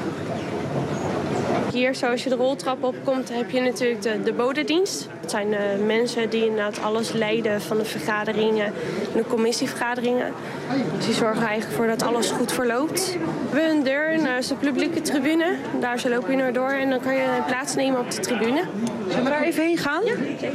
Hier, zoals je de roltrap opkomt, heb je natuurlijk de, de bodedienst. Dat zijn de mensen die inderdaad alles leiden van de vergaderingen en de commissievergaderingen. Dus die zorgen eigenlijk voor dat alles goed verloopt. We hebben een deur naar de publieke tribune. Daar zo loop je naar door en dan kan je plaatsnemen op de tribune. Zullen we daar even heen gaan? Ja, zeker.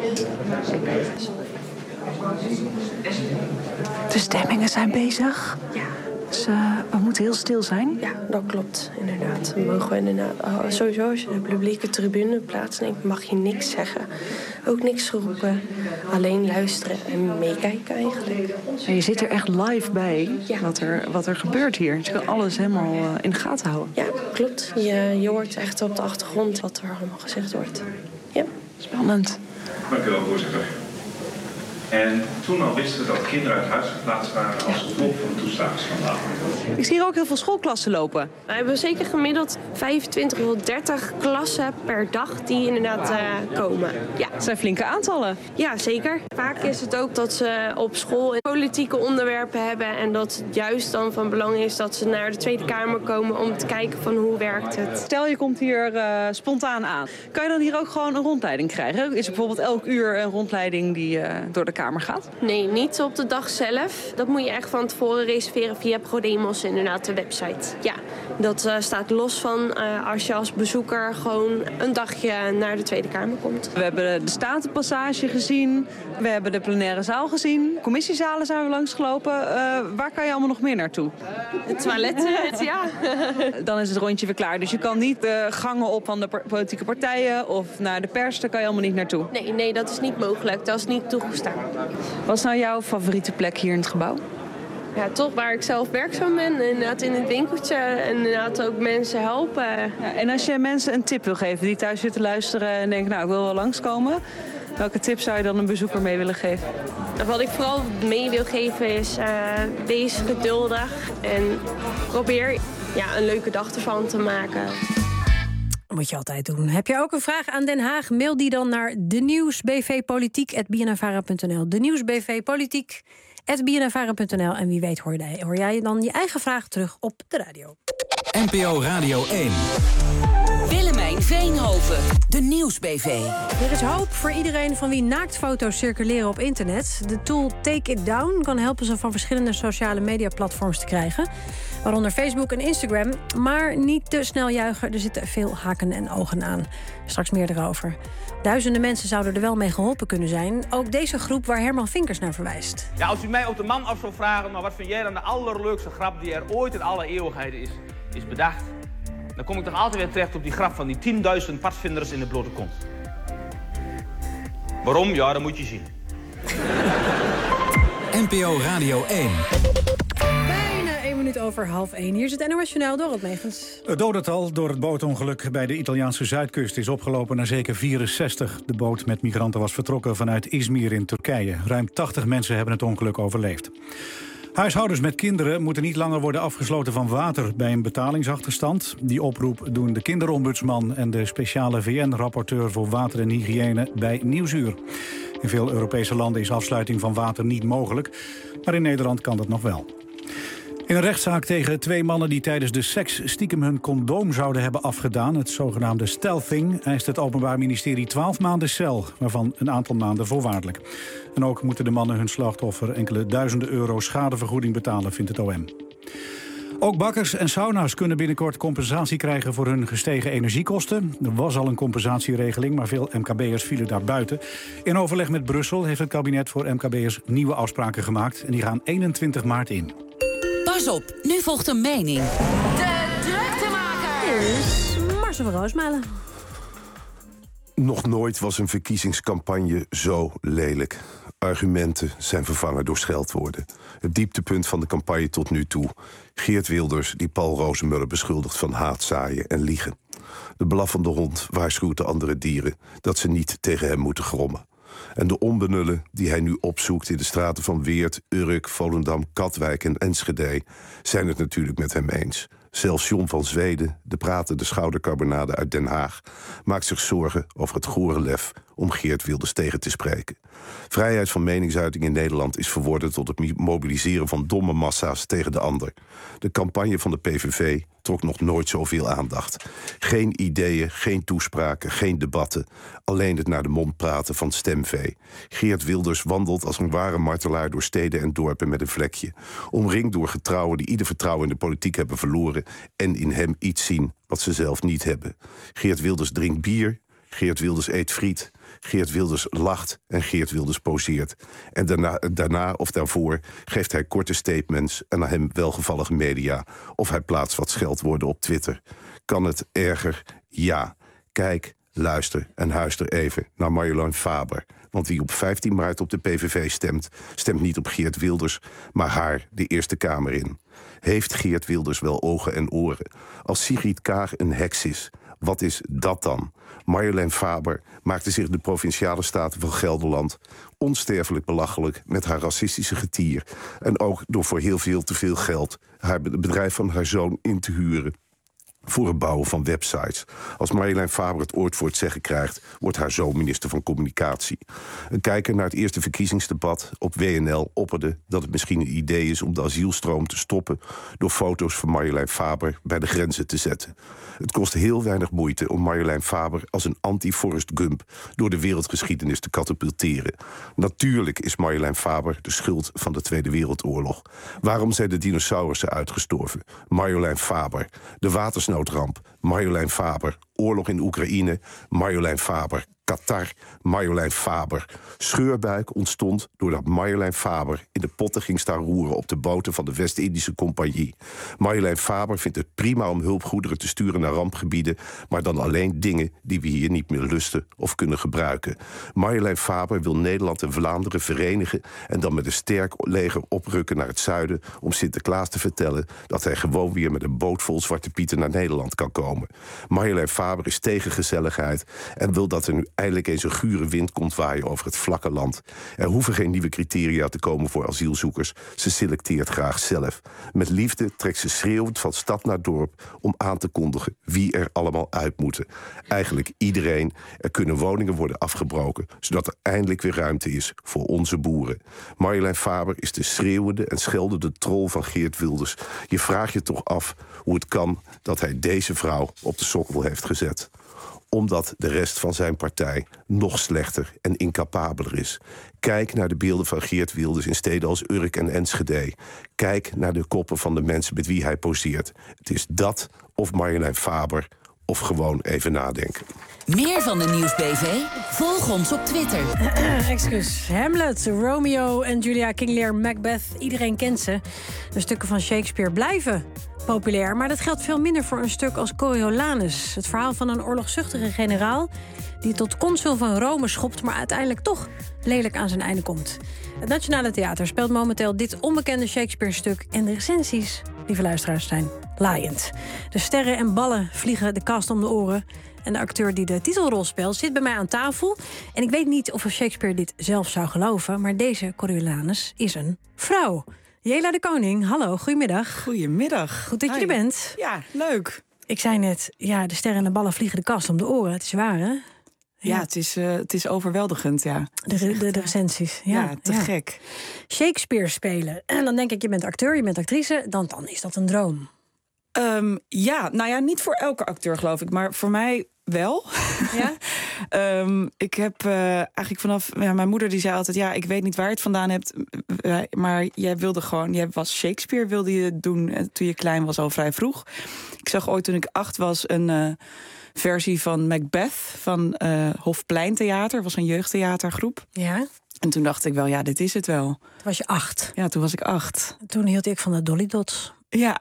De stemmingen zijn bezig. Ja. Dus uh, we moeten heel stil zijn. Ja, dat klopt, inderdaad. Dan mogen we inderdaad, oh, sowieso als je de publieke tribune plaatsneemt, mag je niks zeggen. Ook niks roepen. Alleen luisteren en meekijken eigenlijk. En je zit er echt live bij, ja. wat, er, wat er gebeurt hier. Je kan alles helemaal uh, in de gaten houden. Ja, klopt. Je, je hoort echt op de achtergrond wat er allemaal gezegd wordt. Ja. Spannend. Dank u wel, voorzitter. En toen al wisten we dat kinderen uit huis geplaatst waren als gevolg van de toeslagenschandaal. Ik zie hier ook heel veel schoolklassen lopen. We hebben zeker gemiddeld vijfentwintig tot dertig klassen per dag die inderdaad uh, komen. Ja. Dat zijn flinke aantallen. Ja, zeker. Vaak is het ook dat ze op school politieke onderwerpen hebben en dat het juist dan van belang is dat ze naar de Tweede Kamer komen om te kijken van hoe werkt het. Stel je komt hier uh, spontaan aan. Kan je dan hier ook gewoon een rondleiding krijgen? Is er bijvoorbeeld elk uur een rondleiding die uh, door de Kamer gaat? Nee, niet op de dag zelf. Dat moet je echt van tevoren reserveren via ProDemos, inderdaad, de website. Ja, dat uh, staat los van uh, als je als bezoeker gewoon een dagje naar de Tweede Kamer komt. We hebben de Statenpassage gezien. We hebben de plenaire zaal gezien. Commissiezalen zijn we langsgelopen. Uh, waar kan je allemaal nog meer naartoe? Het toilet, ja. Dan is het rondje weer klaar. Dus je kan niet de gangen op van de politieke partijen of naar de pers. Daar kan je allemaal niet naartoe. Nee, nee, dat is niet mogelijk. Dat is niet toegestaan. Wat is nou jouw favoriete plek hier in het gebouw? ja, toch waar ik zelf werkzaam ben. Inderdaad in het winkeltje en inderdaad ook mensen helpen. Ja, en als je mensen een tip wil geven die thuis zitten luisteren en denken, nou ik wil wel langskomen. Welke tip zou je dan een bezoeker mee willen geven? Wat ik vooral mee wil geven is, uh, wees geduldig en probeer ja, een leuke dag ervan te maken. Moet je altijd doen. Heb je ook een vraag aan Den Haag? Mail die dan naar de nieuwsbvpolitiek at b n n vara punt n l. de nieuwsbvpolitiek at b n n vara punt n l. En wie weet hoor jij, hoor jij dan je eigen vraag terug op de radio. N P O Radio één. Willemijn Veenhoven, de Nieuwsbv. Er is hoop voor iedereen van wie naaktfoto's circuleren op internet. De tool Take It Down kan helpen ze van verschillende sociale mediaplatforms te krijgen. Waaronder Facebook en Instagram. Maar niet te snel juichen, er zitten veel haken en ogen aan. Straks meer erover. Duizenden mensen zouden er wel mee geholpen kunnen zijn. Ook deze groep waar Herman Vinkers naar verwijst. Ja, als u mij op de man af zou vragen, maar wat vind jij dan de allerleukste grap die er ooit in alle eeuwigheid is, is bedacht? Dan kom ik toch altijd weer terecht op die grap van die tienduizend padvinders in de blote kont. Waarom? Ja, dat moet je zien. N P O Radio één. Bijna één minuut over half één. Hier is het N O S Journaal, Dorot Megens. Het dodental door het bootongeluk bij de Italiaanse zuidkust is opgelopen naar zeker vierenzestig. De boot met migranten was vertrokken vanuit Izmir in Turkije. Ruim tachtig mensen hebben het ongeluk overleefd. Huishoudens met kinderen moeten niet langer worden afgesloten van water bij een betalingsachterstand. Die oproep doen de kinderombudsman en de speciale V N-rapporteur voor water en hygiëne bij Nieuwsuur. In veel Europese landen is afsluiting van water niet mogelijk, maar in Nederland kan dat nog wel. In een rechtszaak tegen twee mannen die tijdens de seks stiekem hun condoom zouden hebben afgedaan, het zogenaamde stealthing, eist het Openbaar Ministerie twaalf maanden cel, waarvan een aantal maanden voorwaardelijk. En ook moeten de mannen hun slachtoffer enkele duizenden euro schadevergoeding betalen, vindt het O M. Ook bakkers en sauna's kunnen binnenkort compensatie krijgen voor hun gestegen energiekosten. Er was al een compensatieregeling, maar veel M K B'ers vielen daar buiten. In overleg met Brussel heeft het kabinet voor M K B'ers nieuwe afspraken gemaakt en die gaan eenentwintig maart in. Pas op, nu volgt een mening. De druktemaker is Marcel van Roosmalen. Nog nooit was een verkiezingscampagne zo lelijk. Argumenten zijn vervangen door scheldwoorden. Het dieptepunt van de campagne tot nu toe. Geert Wilders die Paul Rozemuller beschuldigt van haatzaaien en liegen. De blaffende hond waarschuwt de andere dieren dat ze niet tegen hem moeten grommen. En de onbenullen die hij nu opzoekt in de straten van Weert, Urk, Volendam, Katwijk en Enschede zijn het natuurlijk met hem eens. Zelfs John van Zweden, de pratende schouderkarbonade uit Den Haag, maakt zich zorgen over het gore lef om Geert Wilders tegen te spreken. Vrijheid van meningsuiting in Nederland is verworden tot het mobiliseren van domme massa's tegen de ander. De campagne van de P V V trok nog nooit zoveel aandacht. Geen ideeën, geen toespraken, geen debatten. Alleen het naar de mond praten van stemvee. Geert Wilders wandelt als een ware martelaar door steden en dorpen met een vlekje. Omringd door getrouwen die ieder vertrouwen in de politiek hebben verloren en in hem iets zien wat ze zelf niet hebben. Geert Wilders drinkt bier, Geert Wilders eet friet, Geert Wilders lacht en Geert Wilders poseert. En daarna, daarna of daarvoor geeft hij korte statements en aan hem welgevallige media. Of hij plaatst wat scheldwoorden op Twitter. Kan het erger? Ja. Kijk, luister en huister even naar Marjolein Faber. Want wie op vijftien maart op de P V V stemt, stemt niet op Geert Wilders, maar haar de Eerste Kamer in. Heeft Geert Wilders wel ogen en oren? Als Sigrid Kaag een heks is, wat is dat dan? Marjolein Faber maakte zich de Provinciale Staten van Gelderland onsterfelijk belachelijk met haar racistische getier. En ook door voor heel veel te veel geld haar bedrijf van haar zoon in te huren voor het bouwen van websites. Als Marjolein Faber het ooit voor het zeggen krijgt, wordt haar zoon minister van Communicatie. Een kijker naar het eerste verkiezingsdebat op W N L opperde dat het misschien een idee is om de asielstroom te stoppen door foto's van Marjolein Faber bij de grenzen te zetten. Het kost heel weinig moeite om Marjolein Faber als een anti-Forrest Gump door de wereldgeschiedenis te katapulteren. Natuurlijk is Marjolein Faber de schuld van de Tweede Wereldoorlog. Waarom zijn de dinosaurussen uitgestorven? Marjolein Faber. De watersnoodramp. Marjolein Faber. oorlog in Oekraïne, Marjolein Faber. Qatar, Marjolein Faber. Scheurbuik ontstond doordat Marjolein Faber in de potten ging staan roeren op de boten van de West-Indische Compagnie. Marjolein Faber vindt het prima om hulpgoederen te sturen naar rampgebieden, maar dan alleen dingen die we hier niet meer lusten of kunnen gebruiken. Marjolein Faber wil Nederland en Vlaanderen verenigen en dan met een sterk leger oprukken naar het zuiden om Sinterklaas te vertellen dat hij gewoon weer met een boot vol Zwarte Pieten naar Nederland kan komen. Marjolein Faber is tegen gezelligheid en wil dat er nu eindelijk eens een gure wind komt waaien over het vlakke land. Er hoeven geen nieuwe criteria te komen voor asielzoekers. Ze selecteert graag zelf. Met liefde trekt ze schreeuwend van stad naar dorp om aan te kondigen wie er allemaal uit moeten. Eigenlijk iedereen. Er kunnen woningen worden afgebroken, zodat er eindelijk weer ruimte is voor onze boeren. Marjolein Faber is de schreeuwende en scheldende troll van Geert Wilders. Je vraagt je toch af hoe het kan dat hij deze vrouw op de sokkel heeft gezet. Omdat de rest van zijn partij nog slechter en incapabeler is. Kijk naar de beelden van Geert Wilders in steden als Urk en Enschede. Kijk naar de koppen van de mensen met wie hij poseert. Het is dat of Marjolein Faber of gewoon even nadenken. Meer van de Nieuws-B V? Volg ons op Twitter. Excuus. Hamlet, Romeo en Julia, King Lear, Macbeth. Iedereen kent ze. De stukken van Shakespeare blijven populair. Maar dat geldt veel minder voor een stuk als Coriolanus. Het verhaal van een oorlogzuchtige generaal die tot consul van Rome schopt, maar uiteindelijk toch lelijk aan zijn einde komt. Het Nationale Theater speelt momenteel dit onbekende Shakespeare-stuk en de recensies, lieve luisteraars, zijn laaiend. De sterren en ballen vliegen de cast om de oren. En de acteur die de titelrol speelt zit bij mij aan tafel. En ik weet niet of Shakespeare dit zelf zou geloven, maar deze Coriolanus is een vrouw. Jela de Koning, hallo, goedemiddag. Goedemiddag. Goed dat je er bent. Ja, leuk. Ik zei net, ja, de sterren en de ballen vliegen de kast om de oren. Het is waar, hè? Ja, ja het, is, uh, het is overweldigend, ja. De, de, de, de recensies. Ja, ja te ja. gek. Shakespeare spelen. En dan denk ik, je bent acteur, je bent actrice. Dan, dan is dat een droom. Um, ja, nou ja, niet voor elke acteur, geloof ik. Maar voor mij wel. Ja? um, ik heb uh, eigenlijk vanaf... Ja, mijn moeder die zei altijd, ja, ik weet niet waar je het vandaan hebt. Maar jij wilde gewoon... Jij was Shakespeare, wilde je doen toen je klein was, al vrij vroeg. Ik zag ooit toen ik acht was een uh, versie van Macbeth van uh, Hofpleintheater. Dat was een jeugdtheatergroep. Ja. En toen dacht ik wel, ja, dit is het wel. Toen was je acht? Ja, toen was ik acht. Toen hield ik van de Dolly Dots. Ja.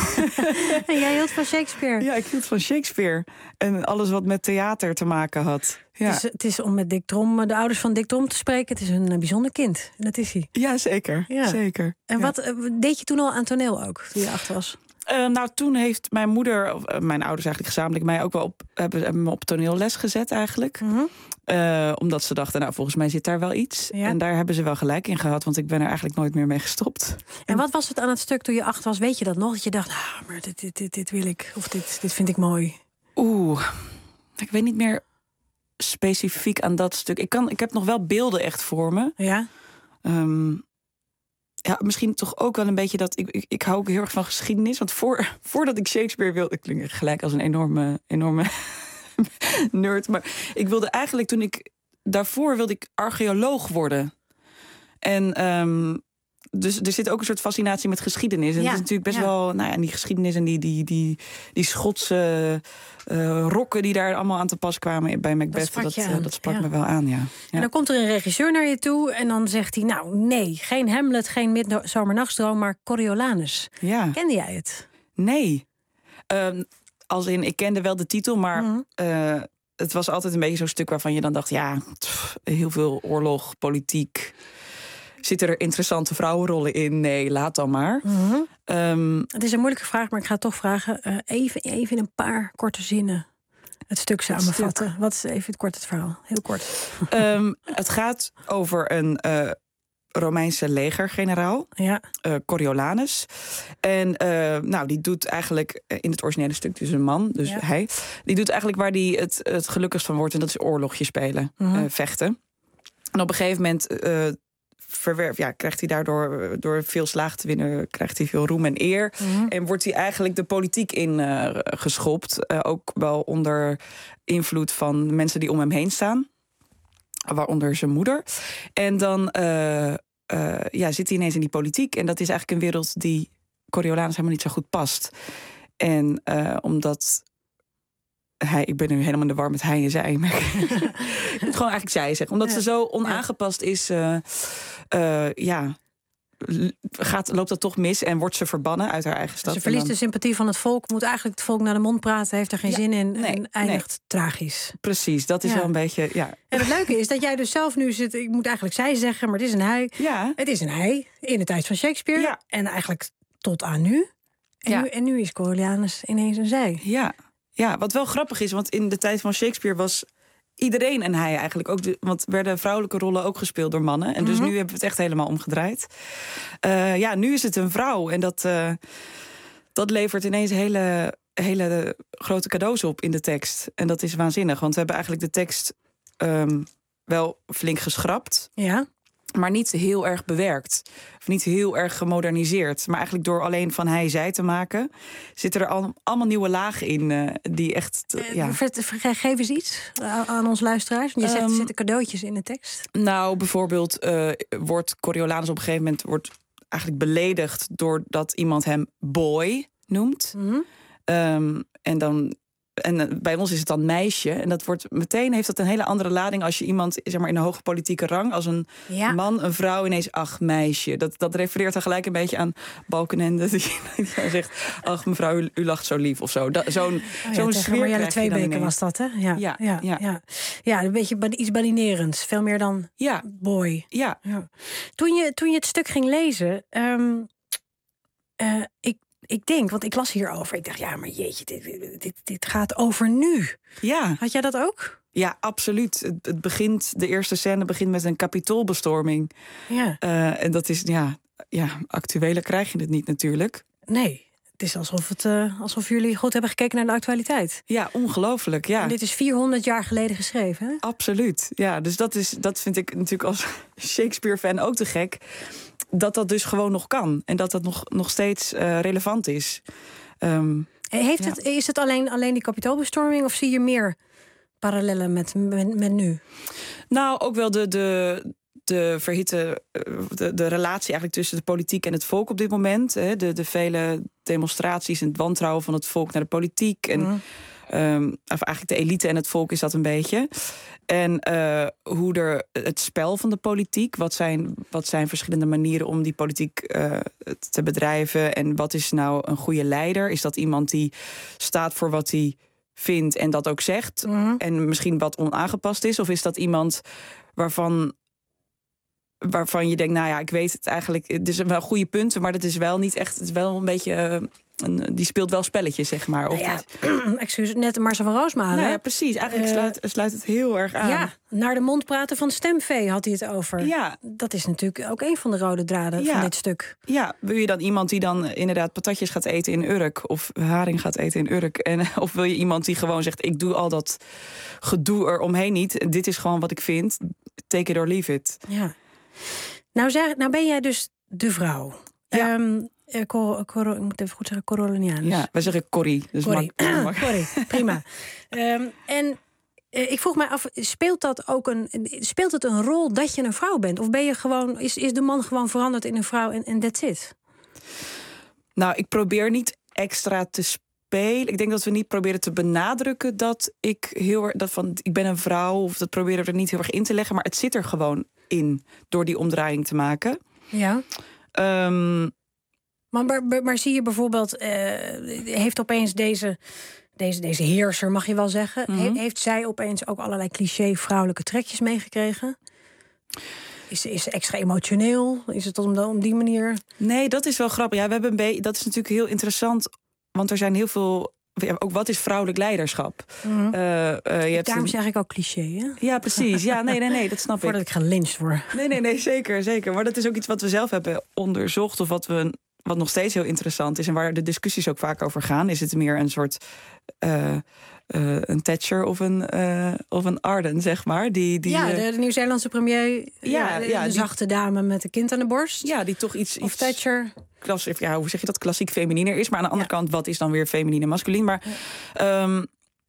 En jij hield van Shakespeare? Ja, ik hield van Shakespeare. En alles wat met theater te maken had. Ja. Het, is, het is om met Dick Trom, de ouders van Dick Trom te spreken. Het is een bijzonder kind. En dat is hij. Ja, zeker. Ja. zeker. En ja. wat deed je toen al aan toneel ook, toen je acht was? Uh, nou, toen heeft mijn moeder, of uh, mijn ouders eigenlijk gezamenlijk, mij ook wel op, hebben, hebben me op toneelles gezet eigenlijk. Mm-hmm. Uh, omdat ze dachten, nou, volgens mij zit daar wel iets. Ja. En daar hebben ze wel gelijk in gehad, want ik ben er eigenlijk nooit meer mee gestopt. En wat was het aan het stuk toen je acht was? Weet je dat nog? Dat je dacht, ah, maar dit, dit, dit, dit wil ik, of dit, dit vind ik mooi. Oeh, ik weet niet meer specifiek aan dat stuk. Ik, kan, ik heb nog wel beelden echt voor me. Ja? Um, Ja, misschien toch ook wel een beetje dat... Ik, ik, ik hou ook heel erg van geschiedenis. Want voor, voordat ik Shakespeare wilde... Ik klink gelijk als een enorme, enorme nerd. Maar ik wilde eigenlijk toen ik... Daarvoor wilde ik archeoloog worden. En um, dus er zit ook een soort fascinatie met geschiedenis. En ja, het is natuurlijk best ja. wel... Nou ja, die geschiedenis en die, die, die, die Schotse uh, rokken... die daar allemaal aan te pas kwamen bij Macbeth. Dat sprak, dat, uh, dat sprak ja. me wel aan, ja. ja. En dan komt er een regisseur naar je toe... en dan zegt hij, nou nee, geen Hamlet, geen Midzomernachtsdroom... maar Coriolanus. Ja. Kende jij het? Nee. Um, als in, ik kende wel de titel, maar... Mm-hmm. Uh, het was altijd een beetje zo'n stuk waarvan je dan dacht... ja, pff, heel veel oorlog, politiek... Zitten er interessante vrouwenrollen in? Nee, laat dan maar. Mm-hmm. Um, het is een moeilijke vraag, maar ik ga het toch vragen. Uh, even, even in een paar korte zinnen het stuk samenvatten. Het stuk. Wat is even het kort het verhaal? Heel kort. Um, het gaat over een uh, Romeinse legergeneraal. Ja. Uh, Coriolanus. En uh, nou, die doet eigenlijk in het originele stuk, dus een man, dus ja. hij... die doet eigenlijk waar hij het, het gelukkigst van wordt... en dat is oorlogje spelen, mm-hmm. uh, vechten. En op een gegeven moment... Uh, Verwerf, ja, krijgt hij daardoor door veel slagen te winnen, krijgt hij veel roem en eer. Mm-hmm. En wordt hij eigenlijk de politiek in uh, geschopt. Uh, ook wel onder invloed van mensen die om hem heen staan. Waaronder zijn moeder. En dan uh, uh, ja, zit hij ineens in die politiek. En dat is eigenlijk een wereld die Coriolanus helemaal niet zo goed past. En uh, omdat hij, ik ben nu helemaal in de war met hij en zij. Maar ik moet gewoon eigenlijk zij zeggen. Omdat ja. ze zo onaangepast is. Uh, uh, ja, gaat, loopt dat toch mis en wordt ze verbannen uit haar eigen stad. Ze verliest dan... de sympathie van het volk. Moet eigenlijk het volk naar de mond praten. Heeft er geen ja, zin in. Nee, en eindigt nee. tragisch. Precies, dat is ja. wel een beetje... Ja. En het leuke is dat jij dus zelf nu zit... Ik moet eigenlijk zij zeggen, maar het is een hij. Ja. Het is een hij in de tijd van Shakespeare. Ja. En eigenlijk tot aan nu. En, ja. nu, en nu is Coriolanus ineens een zij. Ja. Ja, wat wel grappig is, want in de tijd van Shakespeare was iedereen en hij eigenlijk ook. De, want werden vrouwelijke rollen ook gespeeld door mannen. En dus mm-hmm. nu hebben we het echt helemaal omgedraaid. Uh, ja, nu is het een vrouw. En dat, uh, dat levert ineens hele, hele grote cadeaus op in de tekst. En dat is waanzinnig, want we hebben eigenlijk de tekst um, wel flink geschrapt. Ja. Maar niet heel erg bewerkt. Of niet heel erg gemoderniseerd. Maar eigenlijk door alleen van hij, zij te maken... zitten er al, allemaal nieuwe lagen in. Uh, die echt... Uh, ja. Geef eens iets aan ons luisteraars. Je zegt, er zitten cadeautjes in de tekst. Nou, bijvoorbeeld uh, wordt Coriolanus op een gegeven moment... wordt eigenlijk beledigd doordat iemand hem boy noemt. Mm-hmm. Um, en dan... En bij ons is het dan meisje. En dat wordt meteen heeft dat een hele andere lading als je iemand, zeg maar, in een hoge politieke rang, als een ja. man, een vrouw, ineens ach meisje. Dat, dat refereert dan gelijk een beetje aan Balkenende die, die zegt ach mevrouw, u, u lacht zo lief of zo. Da, zo'n oh ja, zo'n sfeer. Marjelle Tweebeke was dat, hè? Ja, ja, ja, ja. ja. ja een beetje iets badinerends, veel meer dan ja. boy. Ja. ja. Toen je toen je het stuk ging lezen, um, uh, ik. Ik denk, want ik las hierover. Ik dacht, ja, maar jeetje, dit, dit, dit gaat over nu. Ja. Had jij dat ook? Ja, absoluut. Het, het begint, de eerste scène begint met een kapitoolbestorming. Ja. Uh, en dat is, ja, ja, actueler krijg je het niet natuurlijk. Nee, het is alsof, het, uh, alsof jullie goed hebben gekeken naar de actualiteit. Ja, ongelooflijk, ja. En dit is vierhonderd jaar geleden geschreven, hè? Absoluut, ja. Dus dat, is, dat vind ik natuurlijk als Shakespeare-fan ook te gek... dat dat dus gewoon nog kan. En dat dat nog, nog steeds uh, relevant is. Um, Heeft ja. het, is het alleen, alleen die kapitoolbestorming... of zie je meer parallellen met, met, met nu? Nou, ook wel de, de, de verhitte... De, de relatie eigenlijk tussen de politiek en het volk op dit moment. Hè, de, de vele demonstraties en het wantrouwen van het volk naar de politiek. En, mm. um, of eigenlijk de elite en het volk is dat een beetje... En uh, hoe er het spel van de politiek, wat zijn, wat zijn verschillende manieren om die politiek uh, te bedrijven? En wat is nou een goede leider? Is dat iemand die staat voor wat hij vindt en dat ook zegt? Mm-hmm. En misschien wat onaangepast is? Of is dat iemand waarvan, waarvan je denkt, nou ja, ik weet het eigenlijk, het is wel goede punten, maar dat is wel niet echt, het is wel een beetje... Uh, Een, die speelt wel spelletjes, zeg maar. Of nou ja, excuus, net Marcel van Roosmalen. Nou ja, precies. Eigenlijk uh, sluit, sluit het heel erg aan. Ja, naar de mond praten van stemvee had hij het over. Ja. Dat is natuurlijk ook een van de rode draden ja. van dit stuk. Ja, wil je dan iemand die dan inderdaad patatjes gaat eten in Urk... of haring gaat eten in Urk? En, of wil je iemand die gewoon zegt, ik doe al dat gedoe eromheen niet. Dit is gewoon wat ik vind. Take it or leave it. Ja. Nou, zeg, nou ben jij dus de vrouw. Ja. Um, Uh, cor, cor, ik moet even goed zeggen, Coriolanus. Ja, wij zeggen Corrie. Dus Corrie, mag... Corrie prima. um, en uh, ik vroeg mij af, speelt dat ook een, speelt het een rol dat je een vrouw bent? Of ben je gewoon, is, is de man gewoon veranderd in een vrouw en, en that's it? Nou, ik probeer niet extra te spelen. Ik denk dat we niet proberen te benadrukken dat ik heel erg, dat van ik ben een vrouw, of dat proberen we er niet heel erg in te leggen, maar het zit er gewoon in door die omdraaiing te maken. Ja. Um, Maar, maar, maar zie je bijvoorbeeld, uh, heeft opeens deze, deze, deze heerser, mag je wel zeggen... Mm-hmm. He, heeft zij opeens ook allerlei cliché vrouwelijke trekjes meegekregen? Is, is ze extra emotioneel? Is het om, om die manier? Nee, dat is wel grappig. Ja, we hebben een beetje, dat is natuurlijk heel interessant, want er zijn heel veel... Ook wat is vrouwelijk leiderschap? Mm-hmm. Uh, uh, je hebt Daarom een... zeg ik ook cliché, hè? Ja, precies. Ja, nee, nee, nee, dat snap Voordat ik. Voordat ik gelyncht word. Nee, nee, nee, zeker, zeker. Maar dat is ook iets wat we zelf hebben onderzocht, of wat we... Wat nog steeds heel interessant is en waar de discussies ook vaak over gaan. Is het meer een soort uh, uh, een Thatcher of een, uh, of een Arden, zeg maar. Die, die, ja, de, de Nieuw-Zeelandse premier. Ja, ja, de, ja, de die, zachte dame met een kind aan de borst. Ja, die toch iets... Of iets Thatcher. Klas, ja, hoe zeg je dat? Klassiek femininer is. Maar aan de andere ja. kant, wat is dan weer feminine en masculien? Maar ja. Um,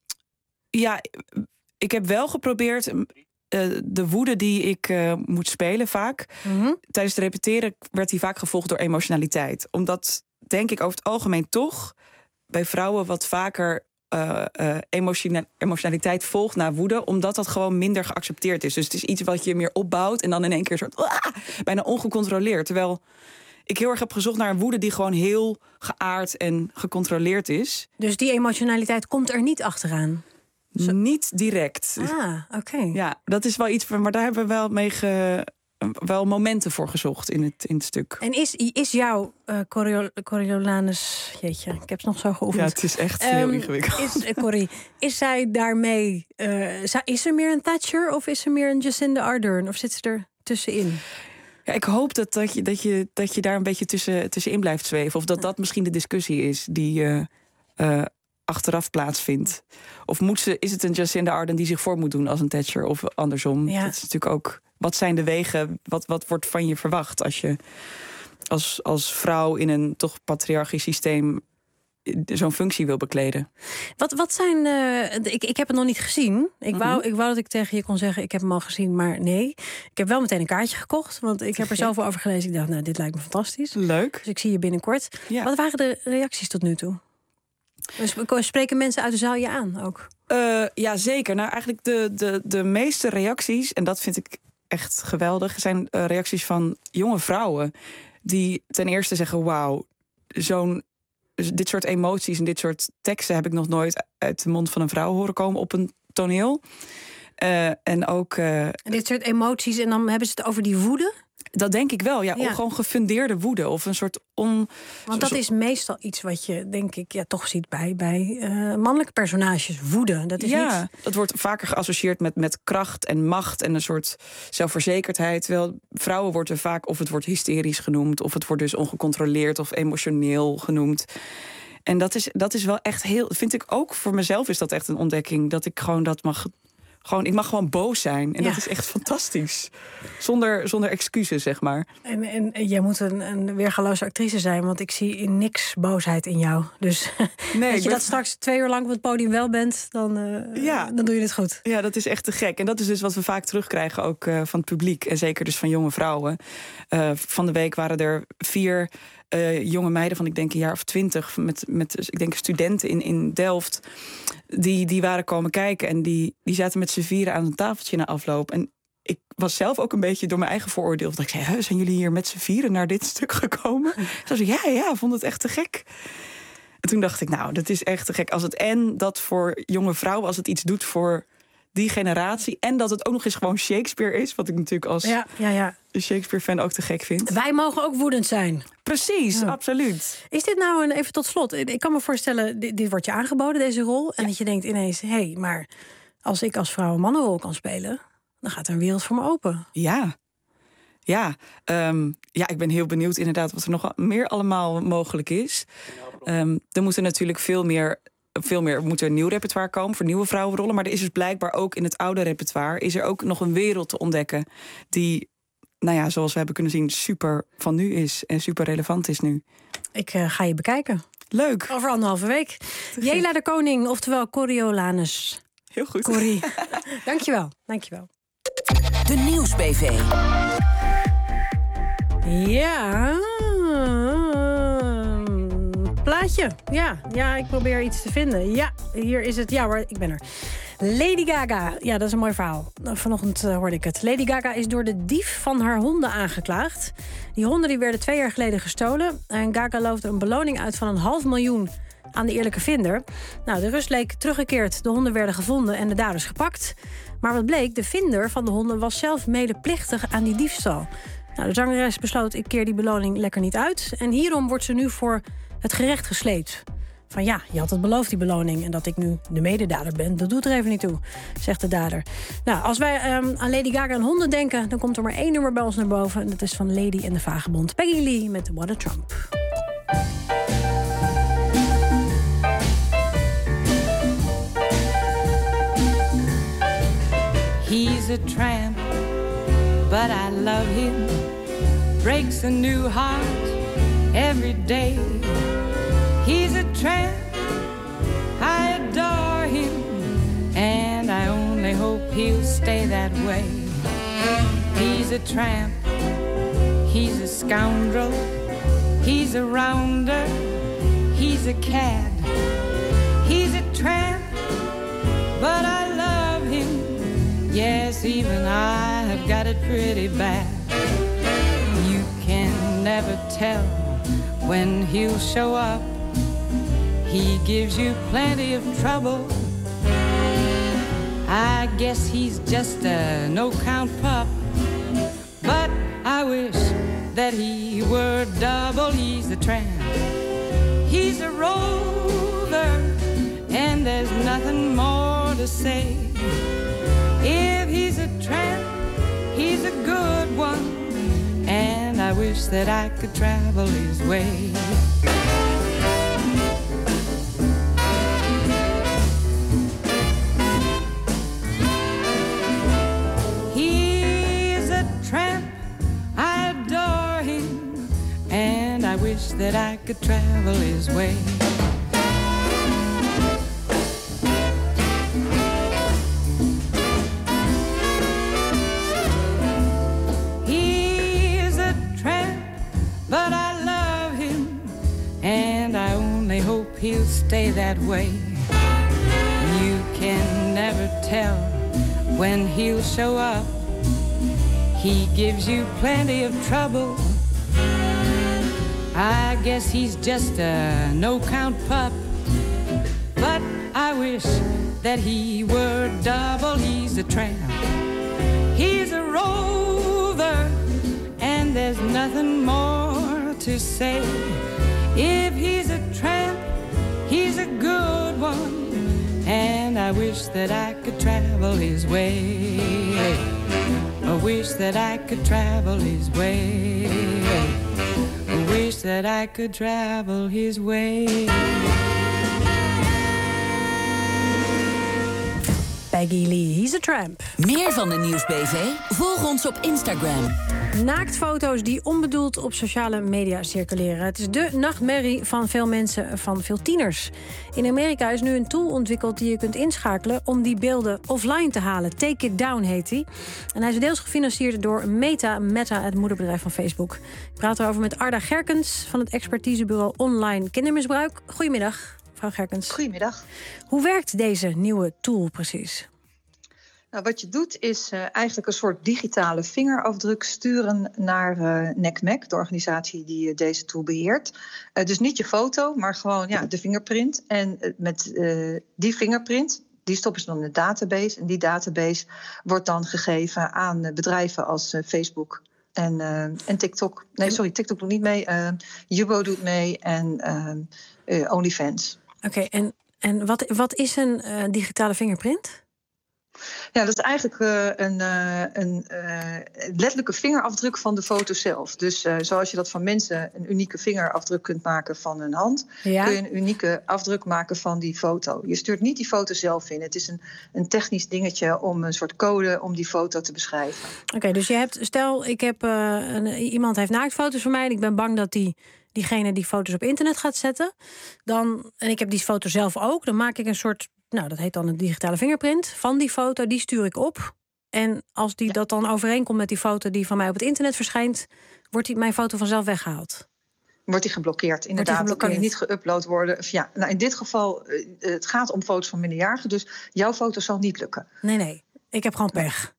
ja, ik heb wel geprobeerd... Uh, de woede die ik uh, moet spelen vaak... Mm-hmm. Tijdens het repeteren werd die vaak gevolgd door emotionaliteit. Omdat, denk ik, over het algemeen toch... bij vrouwen wat vaker uh, uh, emotiona- emotionaliteit volgt naar woede, omdat dat gewoon minder geaccepteerd is. Dus het is iets wat je meer opbouwt en dan in één keer soort uh, bijna ongecontroleerd. Terwijl ik heel erg heb gezocht naar een woede die gewoon heel geaard en gecontroleerd is. Dus die emotionaliteit komt er niet achteraan? Zo... Niet direct. Ah, oké. Okay. Ja, dat is wel iets, maar daar hebben we wel mee ge... wel momenten voor gezocht in het, in het stuk. En is, is jouw uh, Corio- Coriolanus... Jeetje, ik heb het nog zo geoefend. Ja, het is echt heel um, ingewikkeld. Is, uh, Corrie, is zij daarmee... Uh, is er meer een Thatcher of is er meer een Jacinda Ardern? Of zit ze er tussenin? Ja, ik hoop dat, dat, je, dat, je, dat je daar een beetje tussen, tussenin blijft zweven. Of dat ja. dat misschien de discussie is die uh, uh, achteraf plaatsvindt. Of moet ze, is het een Jacinda Ardern die zich voor moet doen als een Thatcher? Of andersom? Ja. Dat is natuurlijk ook... Wat zijn de wegen? Wat, wat wordt van je verwacht als je als, als vrouw in een toch patriarchisch systeem zo'n functie wil bekleden? Wat, wat zijn... Uh, ik, ik heb het nog niet gezien. Ik, mm-hmm. wou, ik wou dat ik tegen je kon zeggen, ik heb hem al gezien, maar nee. Ik heb wel meteen een kaartje gekocht, want ik heb er zoveel over gelezen. Ik dacht, nou, dit lijkt me fantastisch. Leuk. Dus ik zie je binnenkort. Ja. Wat waren de reacties tot nu toe? Dus spreken mensen uit de zaal je aan ook? Uh, ja, zeker. Nou, eigenlijk de, de, de meeste reacties, en dat vind ik echt geweldig, zijn uh, reacties van jonge vrouwen die ten eerste zeggen, wauw, zo'n dit soort emoties en dit soort teksten heb ik nog nooit uit de mond van een vrouw horen komen op een toneel. Uh, en ook uh, en dit soort emoties, en dan hebben ze het over die woede? Dat denk ik wel, ja. ja. Gewoon gefundeerde woede of een soort on... Want dat is meestal iets wat je, denk ik, ja, toch ziet bij, bij uh, mannelijke personages. Woede, dat is ja, niet... dat wordt vaker geassocieerd met, met kracht en macht en een soort zelfverzekerdheid. Terwijl vrouwen wordt er vaak, of het wordt hysterisch genoemd, of het wordt dus ongecontroleerd of emotioneel genoemd. En dat is, dat is wel echt heel... Vind ik ook voor mezelf is dat echt een ontdekking, dat ik gewoon dat mag... Gewoon, ik mag gewoon boos zijn. En ja. dat is echt fantastisch. Zonder, zonder excuses, zeg maar. En, en, en jij moet een, een weergaloze actrice zijn, want ik zie in niks boosheid in jou. Dus nee, als je ben... dat straks twee uur lang op het podium wel bent, dan, uh, ja. dan doe je het goed. Ja, dat is echt te gek. En dat is dus wat we vaak terugkrijgen ook uh, van het publiek. En zeker dus van jonge vrouwen. Uh, van de week waren er vier... Uh, jonge meiden van, ik denk, een jaar of twintig... met, met ik denk, studenten in, in Delft... Die, die waren komen kijken en die, die zaten met z'n vieren aan een tafeltje na afloop. En ik was zelf ook een beetje door mijn eigen vooroordeel. Dat ik zei, zijn jullie hier met z'n vieren naar dit stuk gekomen? Toen zei ik, ja, ja, vond het echt te gek. En toen dacht ik, nou, dat is echt te gek. Als het en dat voor jonge vrouwen, als het iets doet voor die generatie... en dat het ook nog eens gewoon Shakespeare is... wat ik natuurlijk als ja, ja, ja. Shakespeare-fan ook te gek vind. Wij mogen ook woedend zijn. Precies, ja. Absoluut. Is dit nou, een, even tot slot... ik kan me voorstellen, dit, dit wordt je aangeboden, deze rol... en ja. dat je denkt ineens, hé, hey, maar als ik als vrouw een mannenrol kan spelen... dan gaat er een wereld voor me open. Ja, ja. Um, ja, ik ben heel benieuwd inderdaad... wat er nog meer allemaal mogelijk is. Um, er moeten natuurlijk veel meer... Veel meer moet er een nieuw repertoire komen voor nieuwe vrouwenrollen. Maar er is dus blijkbaar ook in het oude repertoire... is er ook nog een wereld te ontdekken... die, nou ja, zoals we hebben kunnen zien... super van nu is en super relevant is nu. Ik uh, ga je bekijken. Leuk. Over anderhalve week. Jela de Koning, oftewel Coriolanus. Heel goed. Corrie. Dankjewel, dankjewel. De Nieuws B V. Ja... Plaatje. Ja, ja, ik probeer iets te vinden. Ja, hier is het. Ja hoor, ik ben er. Lady Gaga. Ja, dat is een mooi verhaal. Vanochtend uh, hoorde ik het. Lady Gaga is door de dief van haar honden aangeklaagd. Die honden die werden twee jaar geleden gestolen. En Gaga loofde een beloning uit van een half miljoen aan de eerlijke vinder. Nou, de rust leek teruggekeerd. De honden werden gevonden en de daders gepakt. Maar wat bleek, de vinder van de honden was zelf medeplichtig aan die diefstal. Nou, de zangeres besloot, ik keer die beloning lekker niet uit. En hierom wordt ze nu voor het gerecht gesleept. Van ja, je had het beloofd, die beloning. En dat ik nu de mededader ben, dat doet er even niet toe, zegt de dader. Nou, als wij um, aan Lady Gaga en honden denken... dan komt er maar één nummer bij ons naar boven. En dat is van Lady en de Vagebond. Peggy Lee met What a Trump. He's a tramp, but I love him. Breaks a new heart every day. He's a tramp, I adore him, and I only hope he'll stay that way. He's a tramp, he's a scoundrel, he's a rounder, he's a cad, he's a tramp. pretty bad. You can never tell when he'll show up. He gives you plenty of trouble. I guess he's just a no-count pup. But I wish that he were double. He's the tramp. He's a rover, and there's nothing more to say. If he's a tramp, he's a good one, and I wish that I could travel his way. He's a tramp, I adore him, and I wish that I could travel his way. But I love him, and I only hope he'll stay that way. You can never tell when he'll show up. He gives you plenty of trouble. I guess he's just a no-count pup. But I wish that he were double. He's a tramp. He's a rover, and there's nothing more to say. If he's a tramp, he's a good one, and I wish that I could travel his way. I wish that I could travel his way. I wish that I could travel his way. Peggy Lee, he's a tramp. Meer van de Nieuwsbv? Volg ons op Instagram. Naaktfoto's die onbedoeld op sociale media circuleren. Het is de nachtmerrie van veel mensen, van veel tieners. In Amerika is nu een tool ontwikkeld die je kunt inschakelen om die beelden offline te halen. Take It Down heet die. En hij is deels gefinancierd door Meta, Meta, het moederbedrijf van Facebook. Ik praat erover met Arda Gerkens van het expertisebureau Online Kindermisbruik. Goedemiddag, mevrouw Gerkens. Goedemiddag. Hoe werkt deze nieuwe tool precies? Nou, wat je doet is uh, eigenlijk een soort digitale vingerafdruk sturen naar uh, N E C M E C, de organisatie die uh, deze tool beheert. Uh, dus niet je foto, maar gewoon ja, de fingerprint. En uh, met uh, die fingerprint, die stoppen ze dan in de database. En die database wordt dan gegeven aan uh, bedrijven als uh, Facebook en, uh, en TikTok. Nee, sorry, TikTok doet niet mee. Uh, Yubo doet mee en uh, uh, OnlyFans. Oké, okay, en, en wat, wat is een uh, digitale fingerprint? Ja, dat is eigenlijk uh, een, uh, een uh, letterlijke vingerafdruk van de foto zelf. Dus uh, zoals je dat van mensen een unieke vingerafdruk kunt maken van hun hand, ja, kun je een unieke afdruk maken van die foto. Je stuurt niet die foto zelf in. Het is een, een technisch dingetje om een soort code om die foto te beschrijven. Oké, okay, dus je hebt, stel ik heb uh, een, iemand heeft naaktfoto's van mij en ik ben bang dat die diegene die foto's op internet gaat zetten. Dan, en ik heb die foto zelf ook, dan maak ik een soort, nou, dat heet dan een digitale fingerprint van die foto. Die stuur ik op. En als die dat dan overeenkomt met die foto die van mij op het internet verschijnt, wordt die, mijn foto vanzelf weggehaald. Wordt die geblokkeerd, inderdaad. Dan kan die niet geüpload worden. Of ja, nou, in dit geval, uh, het gaat om foto's van minderjarigen, dus jouw foto zal niet lukken. Nee, nee. Ik heb gewoon pech.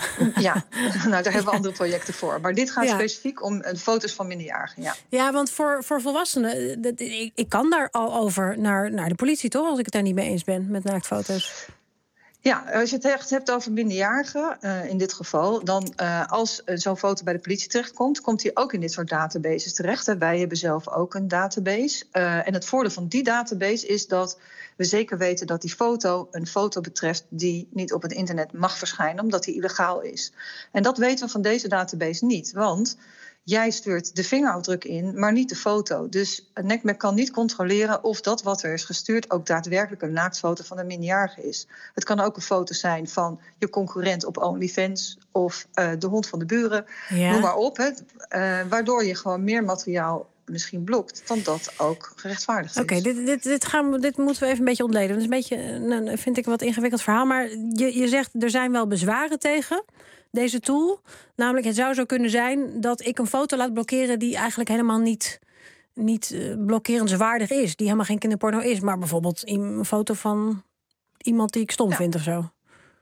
Ja, nou, daar hebben we andere projecten voor. Maar dit gaat ja. specifiek om uh, foto's van minderjarigen. Ja, ja, want voor, voor volwassenen, dat, ik, ik kan daar al over naar, naar de politie, toch? Als ik het daar niet mee eens ben met naaktfoto's. Ja, als je het echt hebt over minderjarigen, uh, in dit geval, dan uh, als uh, zo'n foto bij de politie terechtkomt, komt die ook in dit soort databases terecht. Hè. Wij hebben zelf ook een database. Uh, en het voordeel van die database is dat we zeker weten dat die foto een foto betreft die niet op het internet mag verschijnen, omdat die illegaal is. En dat weten we van deze database niet, want jij stuurt de vingerafdruk in, maar niet de foto. Dus N E C M E C kan niet controleren of dat wat er is gestuurd ook daadwerkelijk een naaktfoto van een minderjarige is. Het kan ook een foto zijn van je concurrent op OnlyFans of uh, de hond van de buren, ja. Noem maar op. Hè, uh, waardoor je gewoon meer materiaal misschien blokt dan dat ook gerechtvaardigd is. Oké, okay, dit, dit, dit, gaan we, dit moeten we even een beetje ontleden. Dat is een beetje, nou, vind ik een wat ingewikkeld verhaal. Maar je, je zegt, er zijn wel bezwaren tegen deze tool. Namelijk, het zou zo kunnen zijn dat ik een foto laat blokkeren die eigenlijk helemaal niet, niet uh, blokkerenswaardig is. Die helemaal geen kinderporno is. Maar bijvoorbeeld een foto van iemand die ik stom ja. vind of zo.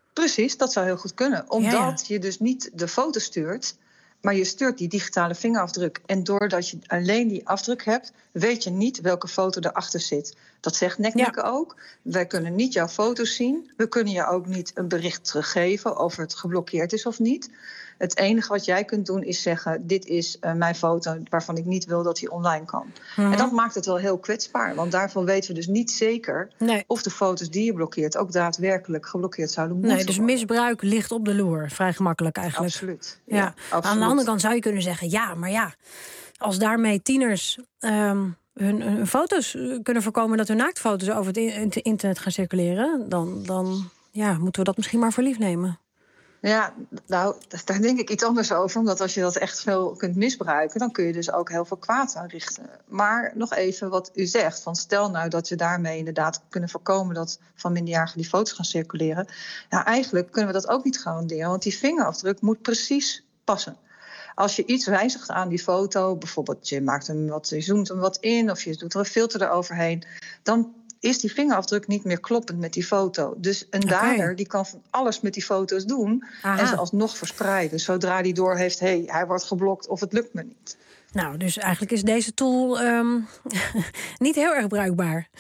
Precies, dat zou heel goed kunnen. Omdat Ja, ja. je dus niet de foto stuurt, maar je stuurt die digitale vingerafdruk. En doordat je alleen die afdruk hebt, weet je niet welke foto erachter zit. Dat zegt NecNec ook. Wij kunnen niet jouw foto's zien. We kunnen je ook niet een bericht teruggeven of het geblokkeerd is of niet. Het enige wat jij kunt doen is zeggen, dit is uh, mijn foto waarvan ik niet wil dat die online kan. Mhm. En dat maakt het wel heel kwetsbaar. Want daarvan weten we dus niet zeker Nee. of de foto's die je blokkeert ook daadwerkelijk geblokkeerd zouden moeten Nee, dus worden. misbruik ligt op de loer. Vrij gemakkelijk eigenlijk. Absoluut. Ja. Ja, Aan de absoluut. andere kant zou je kunnen zeggen, ja, maar ja, als daarmee tieners um, hun, hun foto's kunnen voorkomen dat hun naaktfoto's over het in- internet gaan circuleren, dan, dan ja, moeten we dat misschien maar voor lief nemen. Ja, nou, daar denk ik iets anders over. Omdat als je dat echt veel kunt misbruiken, dan kun je dus ook heel veel kwaad aanrichten. Maar nog even wat u zegt. Van stel nou dat we daarmee inderdaad kunnen voorkomen dat van minderjarigen die foto's gaan circuleren. Nou, eigenlijk kunnen we dat ook niet garanderen. Want die vingerafdruk moet precies passen. Als je iets wijzigt aan die foto, bijvoorbeeld je maakt hem wat, je zoomt hem wat in of je doet er een filter eroverheen, dan is die vingerafdruk niet meer kloppend met die foto. Dus een Oké. dader die kan van alles met die foto's doen Aha. en ze alsnog verspreiden. Zodra die door heeft, hé, hey, hij wordt geblokt of het lukt me niet. Nou, dus eigenlijk is deze tool um, niet heel erg bruikbaar.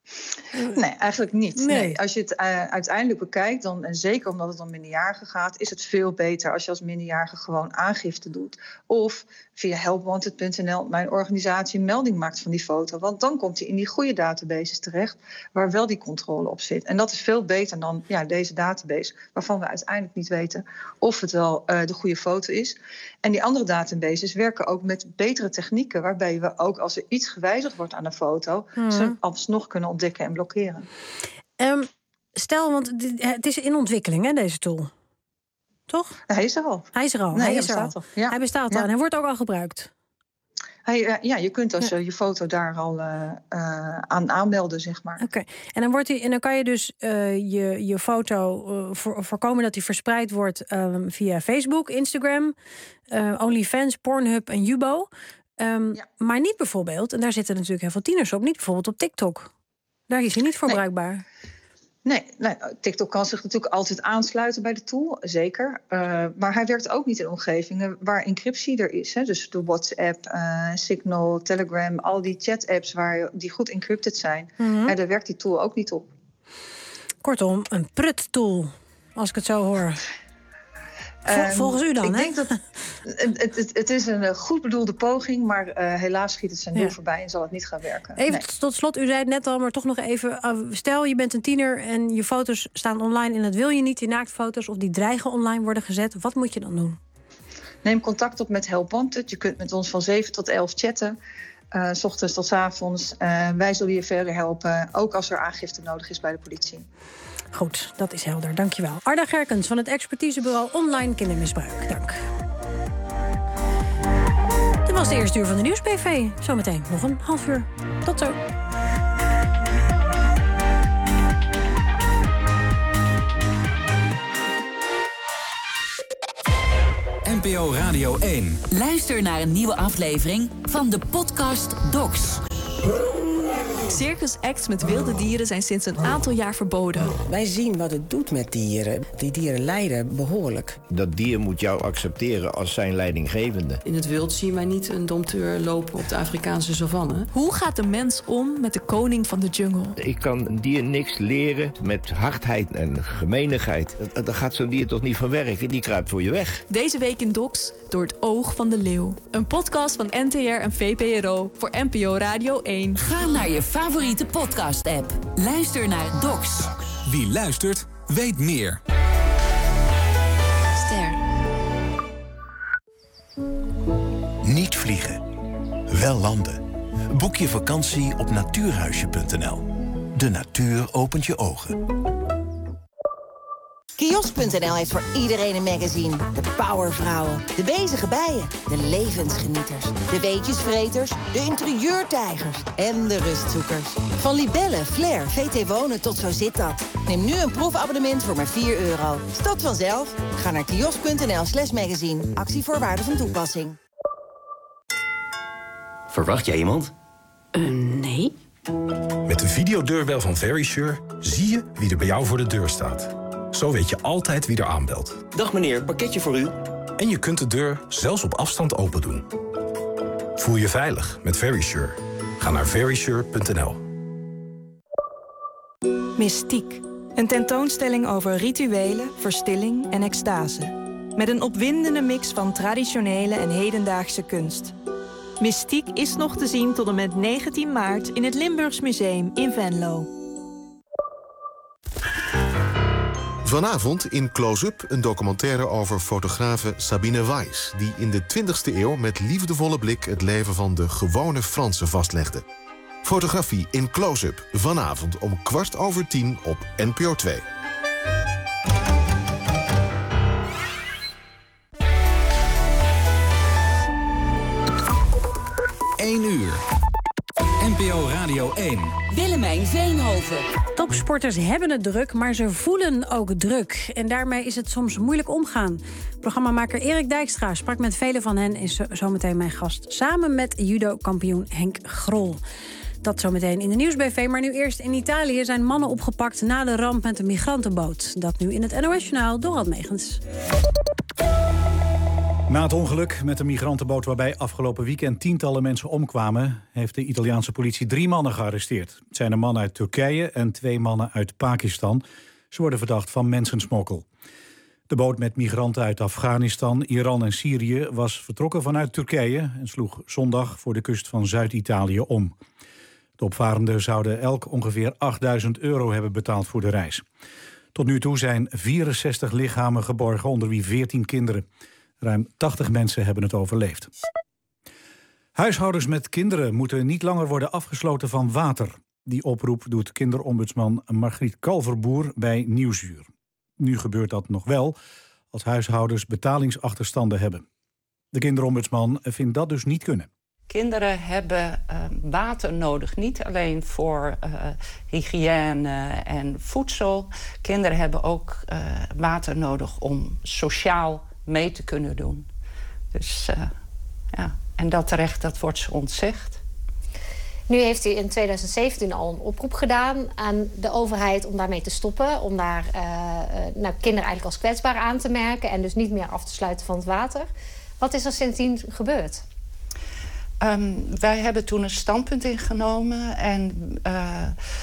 Nee, eigenlijk niet. Nee. Nee. Als je het uh, uiteindelijk bekijkt, dan, en zeker omdat het om minderjarigen gaat, is het veel beter als je als minderjarige gewoon aangifte doet. Of via helpwanted punt n l, mijn organisatie, melding maakt van die foto. Want dan komt hij in die goede databases terecht, waar wel die controle op zit. En dat is veel beter dan ja, deze database, waarvan we uiteindelijk niet weten of het wel uh, de goede foto is. En die andere databases werken ook met betere technieken, waarbij we ook als er iets gewijzigd wordt aan een foto, Hmm. ze alsnog kunnen ontdekken en blokkeren. Um, stel, want dit- het is in ontwikkeling, hè, deze tool. Toch? Hij is er al. Hij is er al. Nee, hij hij is er al. bestaat al. Ja. Hij bestaat al Ja. en hij wordt ook al gebruikt. Hij, uh, ja, je kunt dus Ja. uh, je foto daar al uh, uh, aan aanmelden, zeg maar. Oké. En dan wordt die, en dan kan je dus uh, je, je foto uh, voor, voorkomen dat die verspreid wordt um, via Facebook, Instagram, uh, OnlyFans, Pornhub en Yubo. Um, Ja. Maar niet bijvoorbeeld, en daar zitten natuurlijk heel veel tieners op, niet bijvoorbeeld op TikTok. Daar is hij niet voor Nee. bruikbaar. Nee, nee, TikTok kan zich natuurlijk altijd aansluiten bij de tool, zeker. Uh, maar hij werkt ook niet in omgevingen waar encryptie er is. Hè. Dus de WhatsApp, uh, Signal, Telegram, al die chat-apps waar, die goed encrypted zijn. Mhm. Ja, daar werkt die tool ook niet op. Kortom, een prut-tool, als ik het zo hoor. Vol- Um, volgens u dan, ik hè? denk dat het, het, het, het is een uh, goed bedoelde poging, maar uh, helaas schiet het zijn doel Ja. voorbij en zal het niet gaan werken. Even Nee. tot slot, u zei het net al, maar toch nog even. uh, Stel, je bent een tiener en je foto's staan online en dat wil je niet, die naaktfoto's, of die dreigen online worden gezet. Wat moet je dan doen? Neem contact op met helpwanted. Je kunt met ons van zeven tot elf chatten. Uh, 's ochtends tot 's avonds. Uh, wij zullen je verder helpen, ook als er aangifte nodig is bij de politie. Goed, dat is helder. Dankjewel. Arda Gerkens van het expertisebureau Online Kindermisbruik. Dank. Dit was de eerste uur van de Nieuws-P V. Zometeen nog een half uur. Tot zo. N P O Radio één. Luister naar een nieuwe aflevering van de podcast Docs. Circus acts met wilde dieren zijn sinds een aantal jaar verboden. Wij zien wat het doet met dieren. Die dieren lijden behoorlijk. Dat dier moet jou accepteren als zijn leidinggevende. In het wild zien wij niet een dompteur lopen op de Afrikaanse savanne. Hoe gaat de mens om met de koning van de jungle? Ik kan een dier niks leren met hardheid en gemeenigheid. Daar gaat zo'n dier toch niet van werken? Die kruipt voor je weg. Deze week in Docs door het oog van de leeuw. Een podcast van N T R en V P R O voor N P O Radio één. Ga naar je favoriete podcast-app. Luister naar Docs. Wie luistert, weet meer. Ster. Niet vliegen, wel landen. Boek je vakantie op natuurhuisje punt n l. De natuur opent je ogen. Kiosk punt n l heeft voor iedereen een magazine. De powervrouwen, de bezige bijen, de levensgenieters, de weetjesvreters, de interieurtijgers en de rustzoekers. Van Libelle, Flair, V T Wonen tot Zo zit dat. Neem nu een proefabonnement voor maar vier euro. Stopt vanzelf. Ga naar kiosk punt n l slash magazine. Actievoorwaarden van toepassing. Verwacht jij iemand? Uh, nee. Met de videodeurbel van Verisure zie je wie er bij jou voor de deur staat. Zo weet je altijd wie er aanbelt. Dag meneer, pakketje voor u. En je kunt de deur zelfs op afstand open doen. Voel je veilig met Verisure. Ga naar verisure punt n l. Mystiek. Een tentoonstelling over rituelen, verstilling en extase. Met een opwindende mix van traditionele en hedendaagse kunst. Mystiek is nog te zien tot en met negentien maart in het Limburgs Museum in Venlo. Vanavond in Close-up een documentaire over fotografe Sabine Weiss, die in de twintigste eeuw met liefdevolle blik het leven van de gewone Fransen vastlegde. Fotografie in Close-up, vanavond om kwart over tien op N P O twee. één uur. N P O Radio één. Willemijn Veenhoven. Topsporters hebben het druk, maar ze voelen ook druk. En daarmee is het soms moeilijk omgaan. Programmamaker Erik Dijkstra sprak met velen van hen... is zometeen mijn gast, samen met judo-kampioen Henk Grol. Dat zometeen in de Nieuws B V. Maar nu eerst in Italië zijn mannen opgepakt... na de ramp met de migrantenboot. Dat nu in het N O S-journaal, Dorald Megens. Na het ongeluk met de migrantenboot waarbij afgelopen weekend tientallen mensen omkwamen... heeft de Italiaanse politie drie mannen gearresteerd. Het zijn een man uit Turkije en twee mannen uit Pakistan. Ze worden verdacht van mensensmokkel. De boot met migranten uit Afghanistan, Iran en Syrië... was vertrokken vanuit Turkije en sloeg zondag voor de kust van Zuid-Italië om. De opvarenden zouden elk ongeveer achtduizend euro hebben betaald voor de reis. Tot nu toe zijn vierenzestig lichamen geborgen, onder wie veertien kinderen. Ruim tachtig mensen hebben het overleefd. Huishoudens met kinderen moeten niet langer worden afgesloten van water. Die oproep doet kinderombudsman Margriet Kalverboer bij Nieuwsuur. Nu gebeurt dat nog wel als huishoudens betalingsachterstanden hebben. De kinderombudsman vindt dat dus niet kunnen. Kinderen hebben uh, water nodig, niet alleen voor uh, hygiëne en voedsel. Kinderen hebben ook uh, water nodig om sociaal mee te kunnen doen. Dus uh, ja, en dat recht, dat wordt ze ontzegd. Nu heeft u in twintig zeventien al een oproep gedaan aan de overheid om daarmee te stoppen. Om daar uh, nou, kinderen eigenlijk als kwetsbaar aan te merken en dus niet meer af te sluiten van het water. Wat is er sindsdien gebeurd? Um, wij hebben toen een standpunt ingenomen en uh,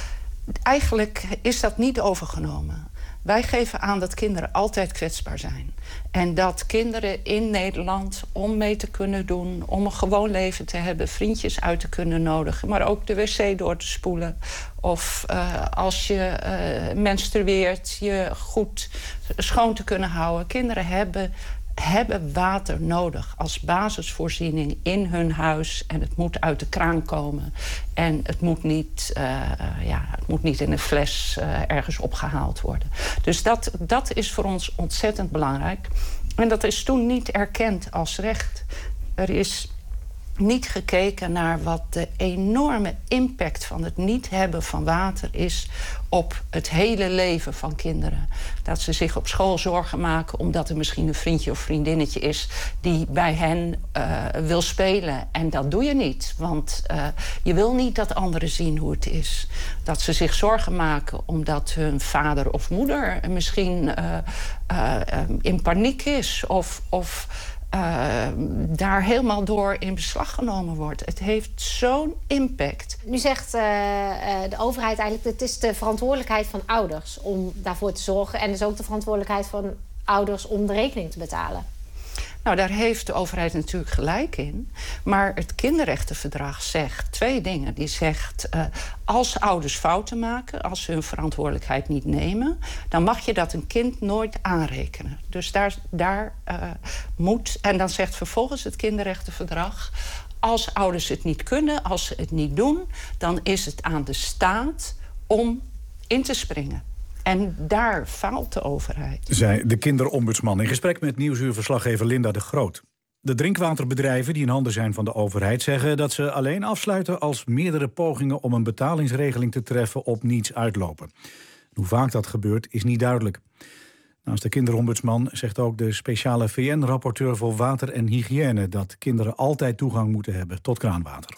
eigenlijk is dat niet overgenomen. Wij geven aan dat kinderen altijd kwetsbaar zijn. En dat kinderen in Nederland, om mee te kunnen doen... om een gewoon leven te hebben, vriendjes uit te kunnen nodigen... maar ook de wc door te spoelen. Of uh, als je uh, menstrueert, je goed schoon te kunnen houden. Kinderen hebben... hebben water nodig als basisvoorziening in hun huis. En het moet uit de kraan komen. En het moet niet, uh, ja, het moet niet in een fles uh, ergens opgehaald worden. Dus dat, dat is voor ons ontzettend belangrijk. En dat is toen niet erkend als recht. Er is niet gekeken naar wat de enorme impact van het niet hebben van water is op het hele leven van kinderen. Dat ze zich op school zorgen maken omdat er misschien een vriendje of vriendinnetje is die bij hen uh, wil spelen. En dat doe je niet, want uh, je wil niet dat anderen zien hoe het is. Dat ze zich zorgen maken omdat hun vader of moeder misschien uh, uh, in paniek is of... of Uh, daar helemaal door in beslag genomen wordt. Het heeft zo'n impact. Nu zegt uh, uh, de overheid eigenlijk... het is de verantwoordelijkheid van ouders om daarvoor te zorgen... en dus ook de verantwoordelijkheid van ouders om de rekening te betalen. Nou, daar heeft de overheid natuurlijk gelijk in. Maar het kinderrechtenverdrag zegt twee dingen. Die zegt, uh, als ouders fouten maken, als ze hun verantwoordelijkheid niet nemen... dan mag je dat een kind nooit aanrekenen. Dus daar, daar uh, moet... En dan zegt vervolgens het kinderrechtenverdrag... als ouders het niet kunnen, als ze het niet doen... dan is het aan de staat om in te springen. En daar faalt de overheid. Zei de kinderombudsman in gesprek met Nieuwsuur-verslaggever Linda de Groot. De drinkwaterbedrijven die in handen zijn van de overheid zeggen dat ze alleen afsluiten als meerdere pogingen om een betalingsregeling te treffen op niets uitlopen. Hoe vaak dat gebeurt is niet duidelijk. Naast de kinderombudsman zegt ook de speciale V N-rapporteur voor water en hygiëne dat kinderen altijd toegang moeten hebben tot kraanwater.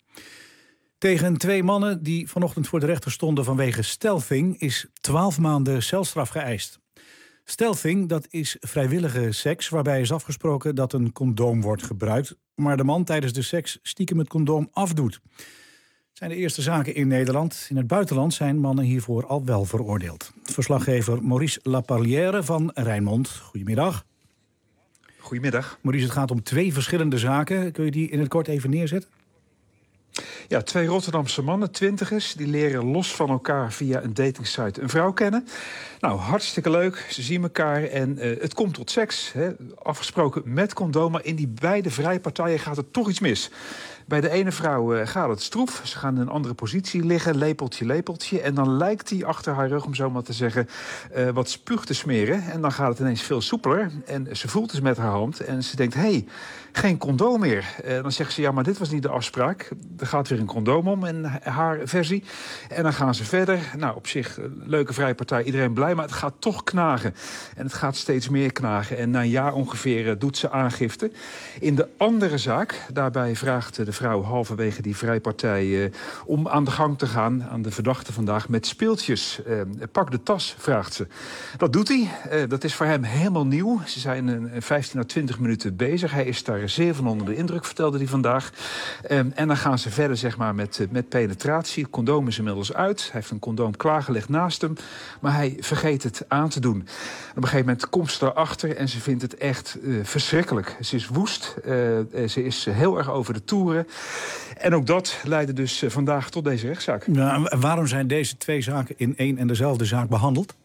Tegen twee mannen die vanochtend voor de rechter stonden vanwege stelving is twaalf maanden celstraf geëist. Stealthing, dat is vrijwillige seks waarbij is afgesproken dat een condoom wordt gebruikt, maar de man tijdens de seks stiekem het condoom afdoet. Het zijn de eerste zaken in Nederland. In het buitenland zijn mannen hiervoor al wel veroordeeld. Verslaggever Maurice Laparlière van Rijnmond. Goedemiddag. Goedemiddag. Maurice, het gaat om twee verschillende zaken. Kun je die in het kort even neerzetten? Ja, twee Rotterdamse mannen, twintigers, die leren los van elkaar via een datingsite een vrouw kennen. Nou, hartstikke leuk. Ze zien elkaar en uh, het komt tot seks. Hè. Afgesproken met condoom, maar in die beide vrijpartijen gaat er toch iets mis. Bij de ene vrouw uh, gaat het stroef. Ze gaan in een andere positie liggen, lepeltje, lepeltje. En dan lijkt hij achter haar rug, om zo maar te zeggen, uh, wat spuug te smeren. En dan gaat het ineens veel soepeler. En ze voelt dus met haar hand en ze denkt, hé, hey, geen condoom meer. Uh, dan zegt ze, ja, maar dit was niet de afspraak. Er gaat weer een condoom om en haar versie. En dan gaan ze verder. Nou, op zich, leuke vrijpartij, iedereen blij. Maar het gaat toch knagen. En het gaat steeds meer knagen. En na een jaar ongeveer uh, doet ze aangifte. In de andere zaak, daarbij vraagt de vrouw halverwege die vrijpartij uh, om aan de gang te gaan, aan de verdachte vandaag, met speeltjes. Uh, pak de tas, vraagt ze. Dat doet hij. Uh, dat is voor hem helemaal nieuw. Ze zijn uh, vijftien à twintig minuten bezig. Hij is daar zeer van onder de indruk, vertelde hij vandaag. Uh, en dan gaan ze verder, zeg maar, met, uh, met penetratie. Het condoom is inmiddels uit. Hij heeft een condoom klaargelegd naast hem. Maar hij vergeet het aan te doen. Op een gegeven moment komt ze erachter en ze vindt het echt uh, verschrikkelijk. Ze is woest. Uh, uh, ze is uh, heel erg over de toeren. En ook dat leidde dus uh, vandaag tot deze rechtszaak. Ja, en waarom zijn deze twee zaken in één en dezelfde zaak behandeld?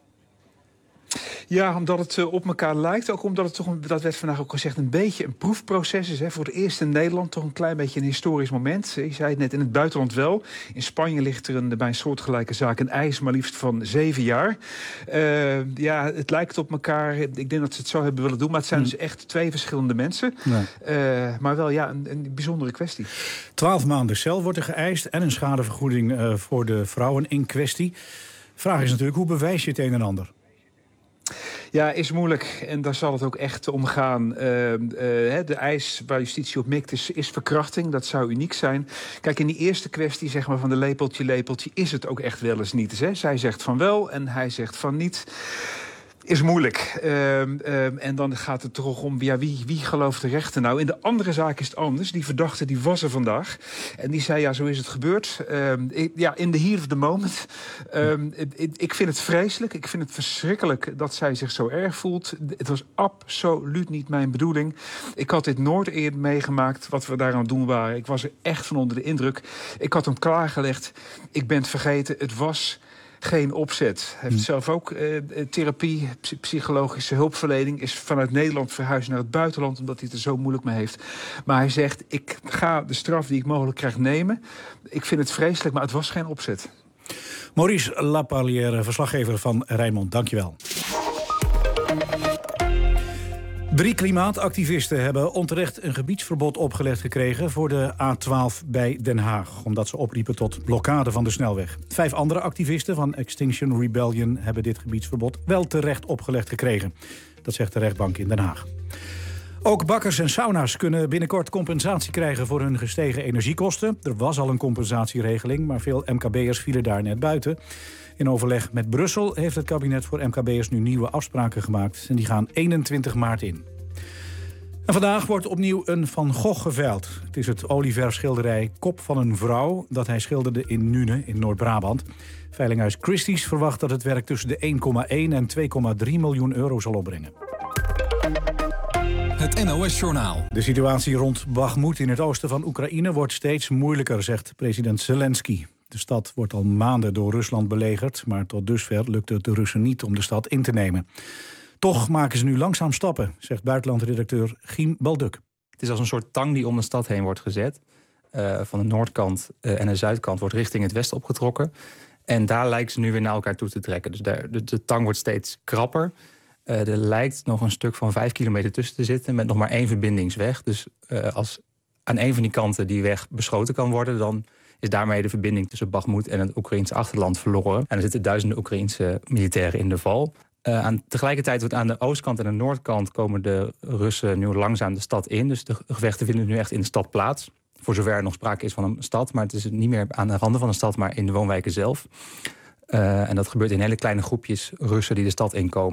Ja, omdat het uh, op elkaar lijkt. Ook omdat het toch, een, dat werd vandaag ook gezegd, een beetje een proefproces is. Hè. Voor het eerst in Nederland toch een klein beetje een historisch moment. Je zei het net, in het buitenland wel. In Spanje ligt er een, bij een soortgelijke zaak een eis maar liefst van zeven jaar. Uh, ja, het lijkt op elkaar. Ik denk dat ze het zo hebben willen doen. Maar het zijn hmm. dus echt twee verschillende mensen. Nee. Uh, maar wel, ja, een, een bijzondere kwestie. Twaalf maanden cel wordt er geëist en een schadevergoeding uh, voor de vrouwen in kwestie. Vraag is natuurlijk, hoe bewijs je het een en ander? Ja, is moeilijk. En daar zal het ook echt om gaan. Uh, uh, de eis waar justitie op mikt is, is verkrachting. Dat zou uniek zijn. Kijk, in die eerste kwestie, zeg maar, van de lepeltje, lepeltje, is het ook echt wel eens niet. Hè? Zij zegt van wel en hij zegt van niet. Is moeilijk. Uh, uh, en dan gaat het toch om, ja, wie, wie gelooft de rechter nou? In de andere zaak is het anders. Die verdachte die was er vandaag. En die zei, ja, zo is het gebeurd. Uh, ik, ja, in the heat of the moment. Uh, ik, ik vind het vreselijk. Ik vind het verschrikkelijk dat zij zich zo erg voelt. Het was absoluut niet mijn bedoeling. Ik had dit nooit eerder meegemaakt, wat we daar aan het doen waren. Ik was er echt van onder de indruk. Ik had hem klaargelegd. Ik ben het vergeten. Het was geen opzet. Hij heeft zelf ook uh, therapie, psychologische hulpverlening. Is vanuit Nederland verhuisd naar het buitenland, omdat hij het er zo moeilijk mee heeft. Maar hij zegt, ik ga de straf die ik mogelijk krijg nemen. Ik vind het vreselijk, maar het was geen opzet. Maurice Laparlière, verslaggever van Rijnmond. Dankjewel. Drie klimaatactivisten hebben onterecht een gebiedsverbod opgelegd gekregen voor de A twaalf bij Den Haag, omdat ze opriepen tot blokkade van de snelweg. Vijf andere activisten van Extinction Rebellion hebben dit gebiedsverbod wel terecht opgelegd gekregen. Dat zegt de rechtbank in Den Haag. Ook bakkers en sauna's kunnen binnenkort compensatie krijgen voor hun gestegen energiekosten. Er was al een compensatieregeling, maar veel M K B'ers vielen daar net buiten. In overleg met Brussel heeft het kabinet voor M K B'ers nu nieuwe afspraken gemaakt. En die gaan eenentwintig maart in. En vandaag wordt opnieuw een Van Gogh geveild. Het is het olieverfschilderij Kop van een vrouw dat hij schilderde in Nune in Noord-Brabant. Veilinghuis Christie's verwacht dat het werk tussen de één komma één en twee komma drie miljoen euro zal opbrengen. Het N O S-journaal. De situatie rond Bakhmut in het oosten van Oekraïne wordt steeds moeilijker, zegt president Zelensky. De stad wordt al maanden door Rusland belegerd, maar tot dusver lukte het de Russen niet om de stad in te nemen. Toch maken ze nu langzaam stappen, zegt buitenlandredacteur Giem Balduk. Het is als een soort tang die om de stad heen wordt gezet. Uh, van de noordkant uh, en de zuidkant wordt richting het westen opgetrokken. En daar lijken ze nu weer naar elkaar toe te trekken. Dus de, de, de tang wordt steeds krapper. Uh, er lijkt nog een stuk van vijf kilometer tussen te zitten met nog maar één verbindingsweg. Dus uh, als aan een van die kanten die weg beschoten kan worden, dan is daarmee de verbinding tussen Bakhmut en het Oekraïense achterland verloren. En er zitten duizenden Oekraïense militairen in de val. Uh, aan, tegelijkertijd wordt aan de oostkant en de noordkant komen de Russen nu langzaam de stad in. Dus de gevechten vinden nu echt in de stad plaats. Voor zover er nog sprake is van een stad. Maar het is niet meer aan de randen van de stad, maar in de woonwijken zelf. Uh, en dat gebeurt in hele kleine groepjes Russen die de stad inkomen.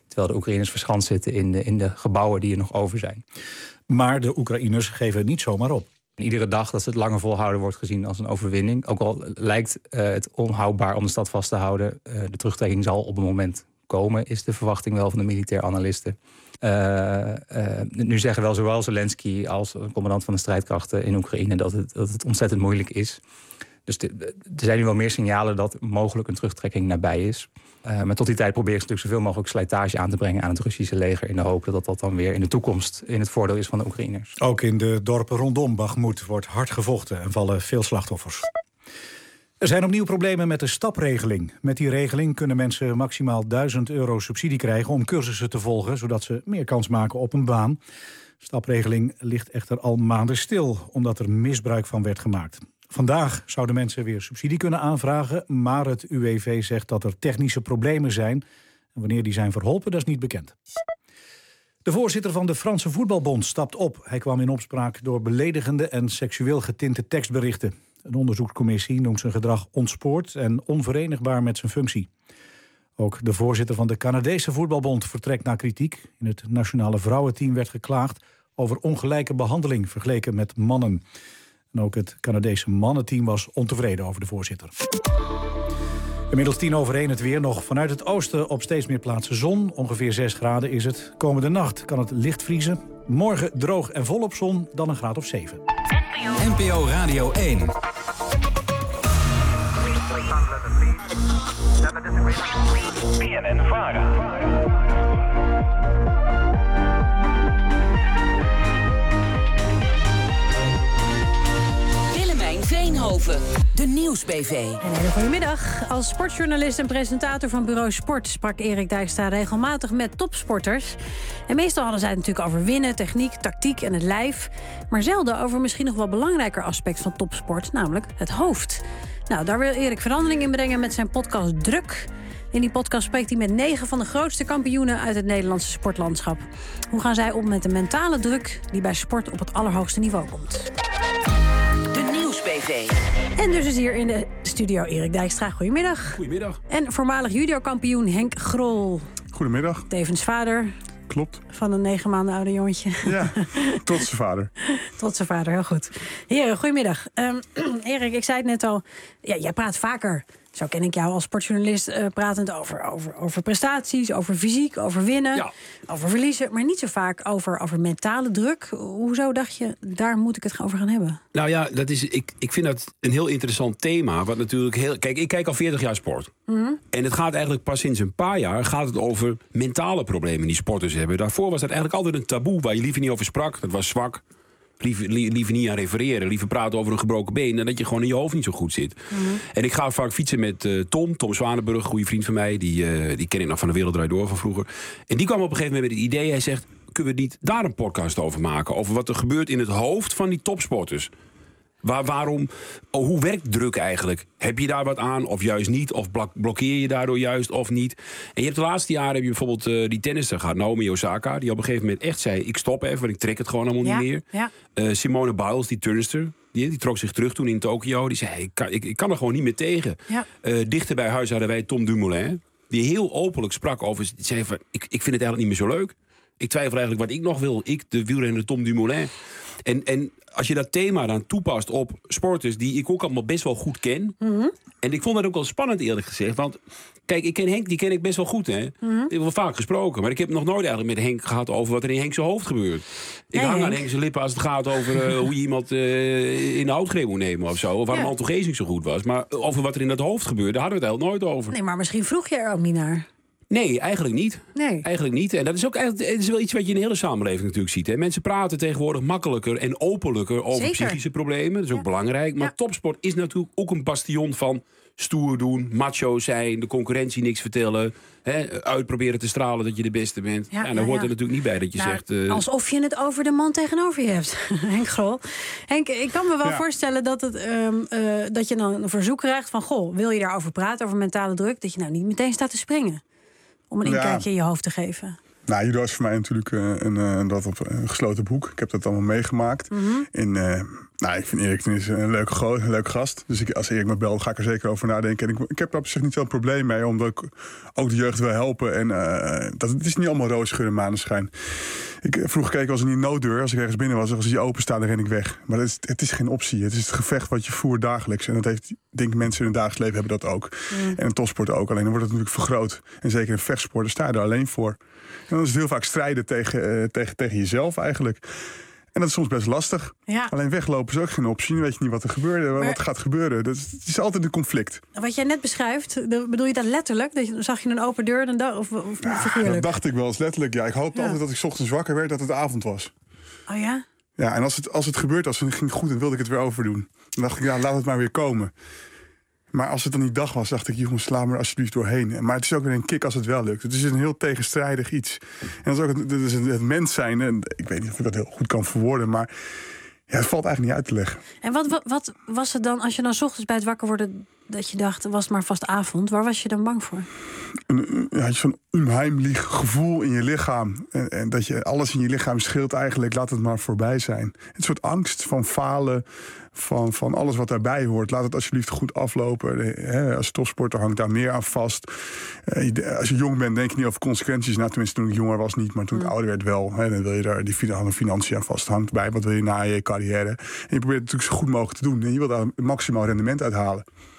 Terwijl de Oekraïners verschanst zitten in de, in de gebouwen die er nog over zijn. Maar de Oekraïners geven niet zomaar op. Iedere dag dat ze het langer volhouden wordt gezien als een overwinning. Ook al lijkt uh, het onhoudbaar om de stad vast te houden. Uh, de terugtrekking zal op een moment komen, is de verwachting wel van de militair analisten. Uh, uh, nu zeggen wel zowel Zelensky als commandant van de strijdkrachten in Oekraïne dat het, dat het ontzettend moeilijk is. Dus de, er zijn nu wel meer signalen dat mogelijk een terugtrekking nabij is. Uh, maar tot die tijd proberen ze natuurlijk zoveel mogelijk slijtage aan te brengen aan het Russische leger, in de hoop dat dat dan weer in de toekomst in het voordeel is van de Oekraïners. Ook in de dorpen rondom Bakhmut wordt hard gevochten en vallen veel slachtoffers. Er zijn opnieuw problemen met de stapregeling. Met die regeling kunnen mensen maximaal duizend euro subsidie krijgen om cursussen te volgen, zodat ze meer kans maken op een baan. De stapregeling ligt echter al maanden stil, omdat er misbruik van werd gemaakt. Vandaag zouden mensen weer subsidie kunnen aanvragen, maar het U W V zegt dat er technische problemen zijn. En wanneer die zijn verholpen, dat is niet bekend. De voorzitter van de Franse Voetbalbond stapt op. Hij kwam in opspraak door beledigende en seksueel getinte tekstberichten. Een onderzoekscommissie noemt zijn gedrag ontspoord en onverenigbaar met zijn functie. Ook de voorzitter van de Canadese Voetbalbond vertrekt na kritiek. In het nationale vrouwenteam werd geklaagd over ongelijke behandeling vergeleken met mannen. En ook het Canadese mannenteam was ontevreden over de voorzitter. Inmiddels tien over één het weer. Nog vanuit het oosten op steeds meer plaatsen zon. Ongeveer zes graden is het. Komende nacht kan het licht vriezen. Morgen droog en volop zon, dan een graad of zeven. N P O Radio één. B N N Vara. Veenhoven, de Nieuws-B V. Een hele goede middag. Als sportjournalist en presentator van Bureau Sport sprak Erik Dijkstra regelmatig met topsporters. En meestal hadden zij het natuurlijk over winnen, techniek, tactiek en het lijf. Maar zelden over misschien nog wel belangrijker aspect van topsport, namelijk het hoofd. Nou, daar wil Erik verandering in brengen met zijn podcast Druk. In die podcast spreekt hij met negen van de grootste kampioenen uit het Nederlandse sportlandschap. Hoe gaan zij om met de mentale druk die bij sport op het allerhoogste niveau komt? En dus is hier in de studio Erik Dijkstra. Goedemiddag. Goedemiddag. En voormalig judo-kampioen Henk Grol. Goedemiddag. Tevens vader. Klopt. Van een negen maanden oude jongetje. Ja, trotse vader. Trotse vader, heel goed. Heren, goedemiddag. Um, Erik, ik zei het net al. Ja, jij praat vaker. Zo ken ik jou als sportjournalist uh, pratend over, over, over prestaties, over fysiek, over winnen, ja. over verliezen. Maar niet zo vaak over, over mentale druk. Hoezo dacht je, daar moet ik het over gaan hebben? Nou ja, dat is, ik, ik vind dat een heel interessant thema. Wat natuurlijk heel. Kijk, ik kijk al veertig jaar sport. Mm-hmm. En het gaat eigenlijk pas sinds een paar jaar gaat het over mentale problemen die sporters hebben. Daarvoor was dat eigenlijk altijd een taboe waar je liever niet over sprak. Dat was zwak. Liever, liever niet aan refereren, liever praten over een gebroken been en dat je gewoon in je hoofd niet zo goed zit. Mm-hmm. En ik ga vaak fietsen met uh, Tom, Tom Zwanenburg, een goede vriend van mij. Die, uh, die ken ik nog van de Wereld Draait Door van vroeger. En die kwam op een gegeven moment met het idee, hij zegt, kunnen we niet daar een podcast over maken? Over wat er gebeurt in het hoofd van die topsporters. Waar, waarom, oh, hoe werkt druk eigenlijk? Heb je daar wat aan of juist niet? Of blokkeer je daardoor juist of niet? En je hebt de laatste jaren heb je bijvoorbeeld uh, die tennisser gehad, Naomi Osaka, die op een gegeven moment echt zei, ik stop even, want ik trek het gewoon allemaal ja, niet meer. Ja. Uh, Simone Biles, die turnster, die, die trok zich terug toen in Tokio. Die zei, ik kan, ik, ik kan er gewoon niet meer tegen. Ja. Uh, dichter bij huis hadden wij Tom Dumoulin, die heel openlijk sprak over, die zei van, ik, ik vind het eigenlijk niet meer zo leuk. Ik twijfel eigenlijk wat ik nog wil. Ik, de wielrenner Tom Dumoulin. En, en als je dat thema dan toepast op sporters die ik ook allemaal best wel goed ken. Mm-hmm. En ik vond dat ook wel spannend eerlijk gezegd. Want kijk, ik ken Henk, die ken ik best wel goed. Hè? Mm-hmm. Ik heb wel vaak gesproken. Maar ik heb nog nooit eigenlijk met Henk gehad over wat er in Henk zijn hoofd gebeurt. Ik nee, hang Henk. aan Henk zijn lippen als het gaat over uh, hoe je iemand uh, in de houtgreep moet nemen of zo. Of waarom ja. Anton Geesink zo goed was. Maar over wat er in dat hoofd gebeurde, daar hadden we het eigenlijk nooit over. Nee, maar misschien vroeg je er ook niet naar. Nee, eigenlijk niet. Nee. Eigenlijk niet. En dat is ook eigenlijk, het is wel iets wat je in de hele samenleving natuurlijk ziet. Hè. Mensen praten tegenwoordig makkelijker en openlijker over Zeker. psychische problemen. Dat is ook ja. belangrijk. Maar ja. topsport is natuurlijk ook een bastion van stoer doen, macho zijn, de concurrentie niks vertellen, hè, uitproberen te stralen dat je de beste bent. Ja, ja, en dan ja, hoort er ja. natuurlijk niet bij dat je nou, zegt... Uh... Alsof je het over de man tegenover je hebt, Henk Grol. Henk, ik kan me wel ja. voorstellen dat, het, um, uh, dat je dan een verzoek krijgt van, goh, wil je daarover praten, over mentale druk, dat je nou niet meteen staat te springen. Om een inkijkje ja. in je hoofd te geven. Nou, judo is voor mij natuurlijk uh, een, uh, dat op een gesloten boek. Ik heb dat allemaal meegemaakt. Mm-hmm. In uh, Nou, ik vind Erik is een leuke, go- een leuke gast. Dus ik, als Erik me belt, ga ik er zeker over nadenken. En ik, ik heb er op zich niet zo'n probleem mee, omdat ik ook de jeugd wil helpen. En uh, dat, het is niet allemaal roze geur en maneschijn. Ik, vroeger keek ik als in die nooddeur, als ik ergens binnen was, als die open staat, dan ren ik weg. Maar dat is, het is geen optie. Het is het gevecht wat je voert dagelijks. En dat heeft, denk ik, mensen in het dagelijks leven hebben dat ook. Mm. En in topsport ook. Alleen dan wordt het natuurlijk vergroot. En zeker in vechtsport, daar sta je er alleen voor. En dan is het heel vaak strijden tegen, uh, tegen, tegen jezelf eigenlijk. En dat is soms best lastig. Ja. Alleen weglopen is ook geen optie. Dan weet je niet wat er gebeurde, maar... wat gaat gebeuren. Dat is, het is altijd een conflict. Wat jij net beschrijft, bedoel je dat letterlijk? Dat je, zag je een open deur en dag, of, of ja, figuurlijk? Dat dacht ik wel eens letterlijk. Ja, ik hoopte ja. altijd dat ik 's ochtends wakker werd, dat het avond was. Oh ja? Ja, en als het, als het gebeurd was, dan ging het goed en wilde ik het weer overdoen. Dan dacht ik, ja, laat het maar weer komen. Maar als het dan niet dag was, dacht ik, jongens, sla maar alsjeblieft doorheen. Maar het is ook weer een kick als het wel lukt. Het is een heel tegenstrijdig iets. En dat is ook het, dat is het mens zijn. En ik weet niet of ik dat heel goed kan verwoorden, maar ja, het valt eigenlijk niet uit te leggen. En wat, wat, wat was het dan, als je dan 's ochtends bij het wakker worden, dat je dacht, was het maar vast avond. Waar was je dan bang voor? Een, ja, zo'n unheimlich gevoel in je lichaam. En, en dat je alles in je lichaam scheelt eigenlijk, laat het maar voorbij zijn. Een soort angst van falen, van, van alles wat daarbij hoort. Laat het alsjeblieft goed aflopen. He, als topsporter hangt daar meer aan vast. Uh, als je jong bent, denk je niet over consequenties. Nou, tenminste, toen ik jonger was niet, maar toen ik ouder werd wel. He, dan wil je daar die financiën aan vast. Hangt bij, wat wil je na je carrière? En je probeert het natuurlijk zo goed mogelijk te doen. En je wil daar maximaal rendement uithalen.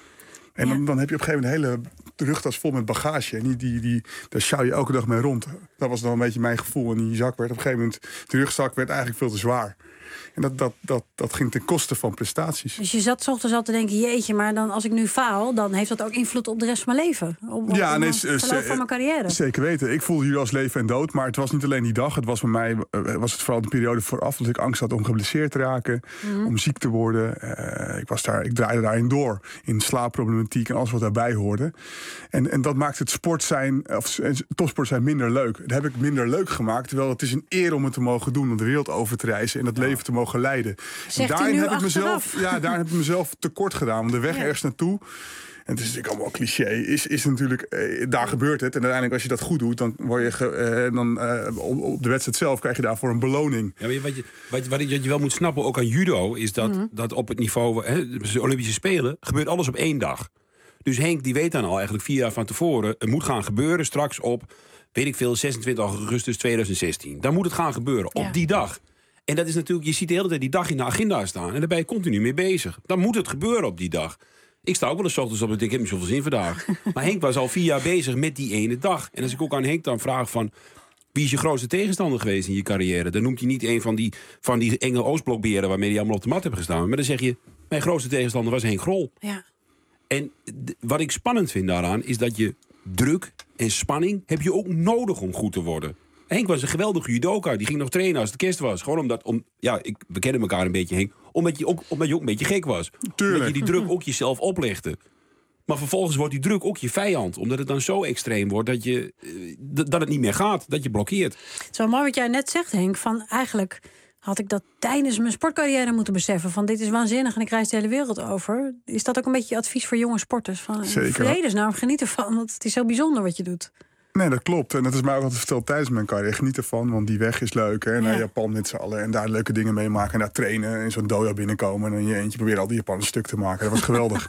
En dan, dan heb je op een gegeven moment een hele rugtas vol met bagage. En die, die, die, daar sjouw je elke dag mee rond. Dat was dan een beetje mijn gevoel. En die zak werd op een gegeven moment, de rugzak werd eigenlijk veel te zwaar. En dat, dat, dat, dat ging ten koste van prestaties. Dus je zat 's ochtends al te denken, jeetje, maar dan als ik nu faal, dan heeft dat ook invloed op de rest van mijn leven. Op, ja, op nee, het verloop van mijn carrière. Zeker weten. Ik voelde hier als leven en dood. Maar het was niet alleen die dag. Het was bij mij was het vooral de periode vooraf dat ik angst had om geblesseerd te raken. Mm-hmm. Om ziek te worden. Uh, ik, was daar, ik draaide daarin door. In slaapproblematiek en alles wat daarbij hoorde. En, en dat maakt het sport zijn, of topsport zijn minder leuk. Dat heb ik minder leuk gemaakt. Terwijl het is een eer om het te mogen doen. Om de wereld over te reizen. En dat leven te mogen leiden. Zegt en daarin heb ik mezelf, ja, daar heb ik mezelf tekort gedaan. Want de weg ja. ergens naartoe. En het is natuurlijk allemaal cliché. Is, is natuurlijk, eh, daar gebeurt het. En uiteindelijk als je dat goed doet, dan word je ge, eh, dan, eh, op, op de wedstrijd zelf krijg je daarvoor een beloning. Ja, maar wat, je, wat, je, wat je wel moet snappen, ook aan judo, is dat, mm-hmm. dat op het niveau, hè, de Olympische Spelen, gebeurt alles op één dag. Dus Henk die weet dan al eigenlijk vier jaar van tevoren, het moet gaan gebeuren straks op, weet ik veel, zesentwintig augustus tweeduizend zestien. Dan moet het gaan gebeuren op ja. die dag. En dat is natuurlijk, je ziet de hele tijd die dag in de agenda staan. En daar ben je continu mee bezig. Dan moet het gebeuren op die dag. Ik sta ook wel eens ochtends op en denk, ik heb niet zoveel zin vandaag. Maar Henk was al vier jaar bezig met die ene dag. En als ik ook aan Henk dan vraag van, wie is je grootste tegenstander geweest in je carrière? Dan noemt hij niet een van die, van die enge Oostblokberen waarmee hij allemaal op de mat heeft gestaan. Maar dan zeg je, mijn grootste tegenstander was Henk Grol. Ja. En d- wat ik spannend vind daaraan, is dat je druk en spanning heb je ook nodig om goed te worden. Henk was een geweldige judoka. Die ging nog trainen als het kerst was. Gewoon omdat, om, ja, ik, we kennen elkaar een beetje, Henk. Omdat je ook, omdat je ook een beetje gek was. Tuurlijk. Omdat je die druk ook jezelf oplegde. Maar vervolgens wordt die druk ook je vijand. Omdat het dan zo extreem wordt dat, je, d- dat het niet meer gaat. Dat je blokkeert. Het is wel mooi wat jij net zegt, Henk. Van eigenlijk had ik dat tijdens mijn sportcarrière moeten beseffen. Van dit is waanzinnig en ik reis de hele wereld over. Is dat ook een beetje je advies voor jonge sporters? Van, Zeker. Vredesnaam, geniet ervan. Want het is zo bijzonder wat je doet. Nee, dat klopt. En dat is mij ook altijd verteld tijdens mijn carrière. Geniet ervan, want die weg is leuk. Hè? Naar ja. Japan met z'n allen. En daar leuke dingen meemaken. En daar trainen. En zo'n dojo binnenkomen. En in je eentje proberen al die Japanners stuk te maken. Dat was geweldig.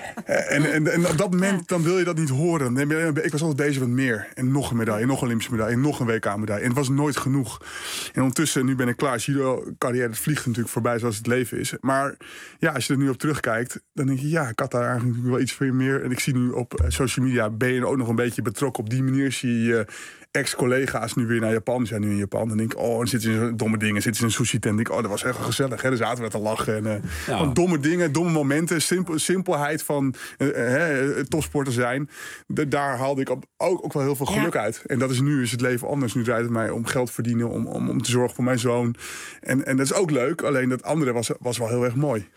en, en, en op dat moment, ja. dan wil je dat niet horen. Ik was altijd bezig met meer. En nog een medaille. Nog een Olympische medaille. En nog een W K-medaille. En het was nooit genoeg. En ondertussen, nu ben ik klaar. Judo-carrière vliegt natuurlijk voorbij zoals het leven is. Maar ja, als je er nu op terugkijkt, dan denk je, ja, ik had daar eigenlijk wel iets voor meer. En ik zie nu op social media, ben je ook nog een beetje betrokken op die manier. Zie je ex-collega's nu weer naar Japan zijn, nu in Japan. Dan denk ik, oh, dan zitten ze in domme dingen. Zitten ze in een sushi-tent. Denk ik, oh, dat was echt gezellig. Hè? Dan zaten we te lachen. En, uh, ja. Domme dingen, domme momenten. Simpel, simpelheid van uh, uh, topsporter zijn. De, daar haalde ik op, ook, ook wel heel veel geluk ja. uit. En dat is nu is het leven anders. Nu draait het mij om geld verdienen, om, om, om te zorgen voor mijn zoon. En, en dat is ook leuk. Alleen dat andere was, was wel heel erg mooi.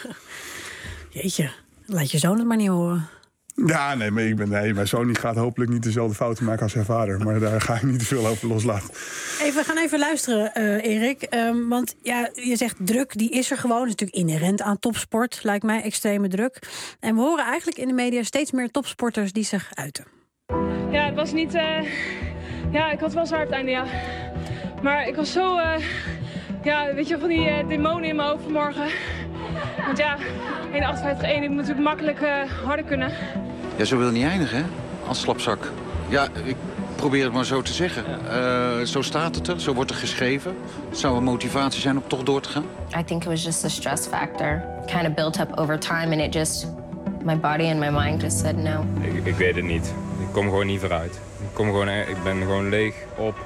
Jeetje, laat je zoon het maar niet horen. Ja, nee, maar ik ben, nee, mijn zoon die gaat hopelijk niet dezelfde fouten maken als zijn vader. Maar daar ga ik niet te veel over loslaten. Even, we gaan even luisteren, uh, Erik. Um, want ja, je zegt druk, die is er gewoon. Dat is natuurlijk inherent aan topsport, lijkt mij, extreme druk. En we horen eigenlijk in de media steeds meer topsporters die zich uiten. Ja, het was niet... Uh... Ja, ik had wel zwaar op het einde, ja. Maar ik was zo... Uh... Ja, weet je, van die uh, demonen in mijn hoofd vanmorgen. Want ja, één achtenvijftig één, ik moet natuurlijk makkelijk uh, harder kunnen. Ja, zo wil het niet eindigen, hè? Als slapzak. Ja, ik probeer het maar zo te zeggen. Uh, zo staat het er, zo wordt er geschreven. Het zou een motivatie zijn om toch door te gaan? I think it was just a stress factor. Kind of built up over time and it just... My body and my mind just said no. Ik, ik weet het niet. Ik kom gewoon niet vooruit. Ik, kom gewoon, ik ben gewoon leeg op.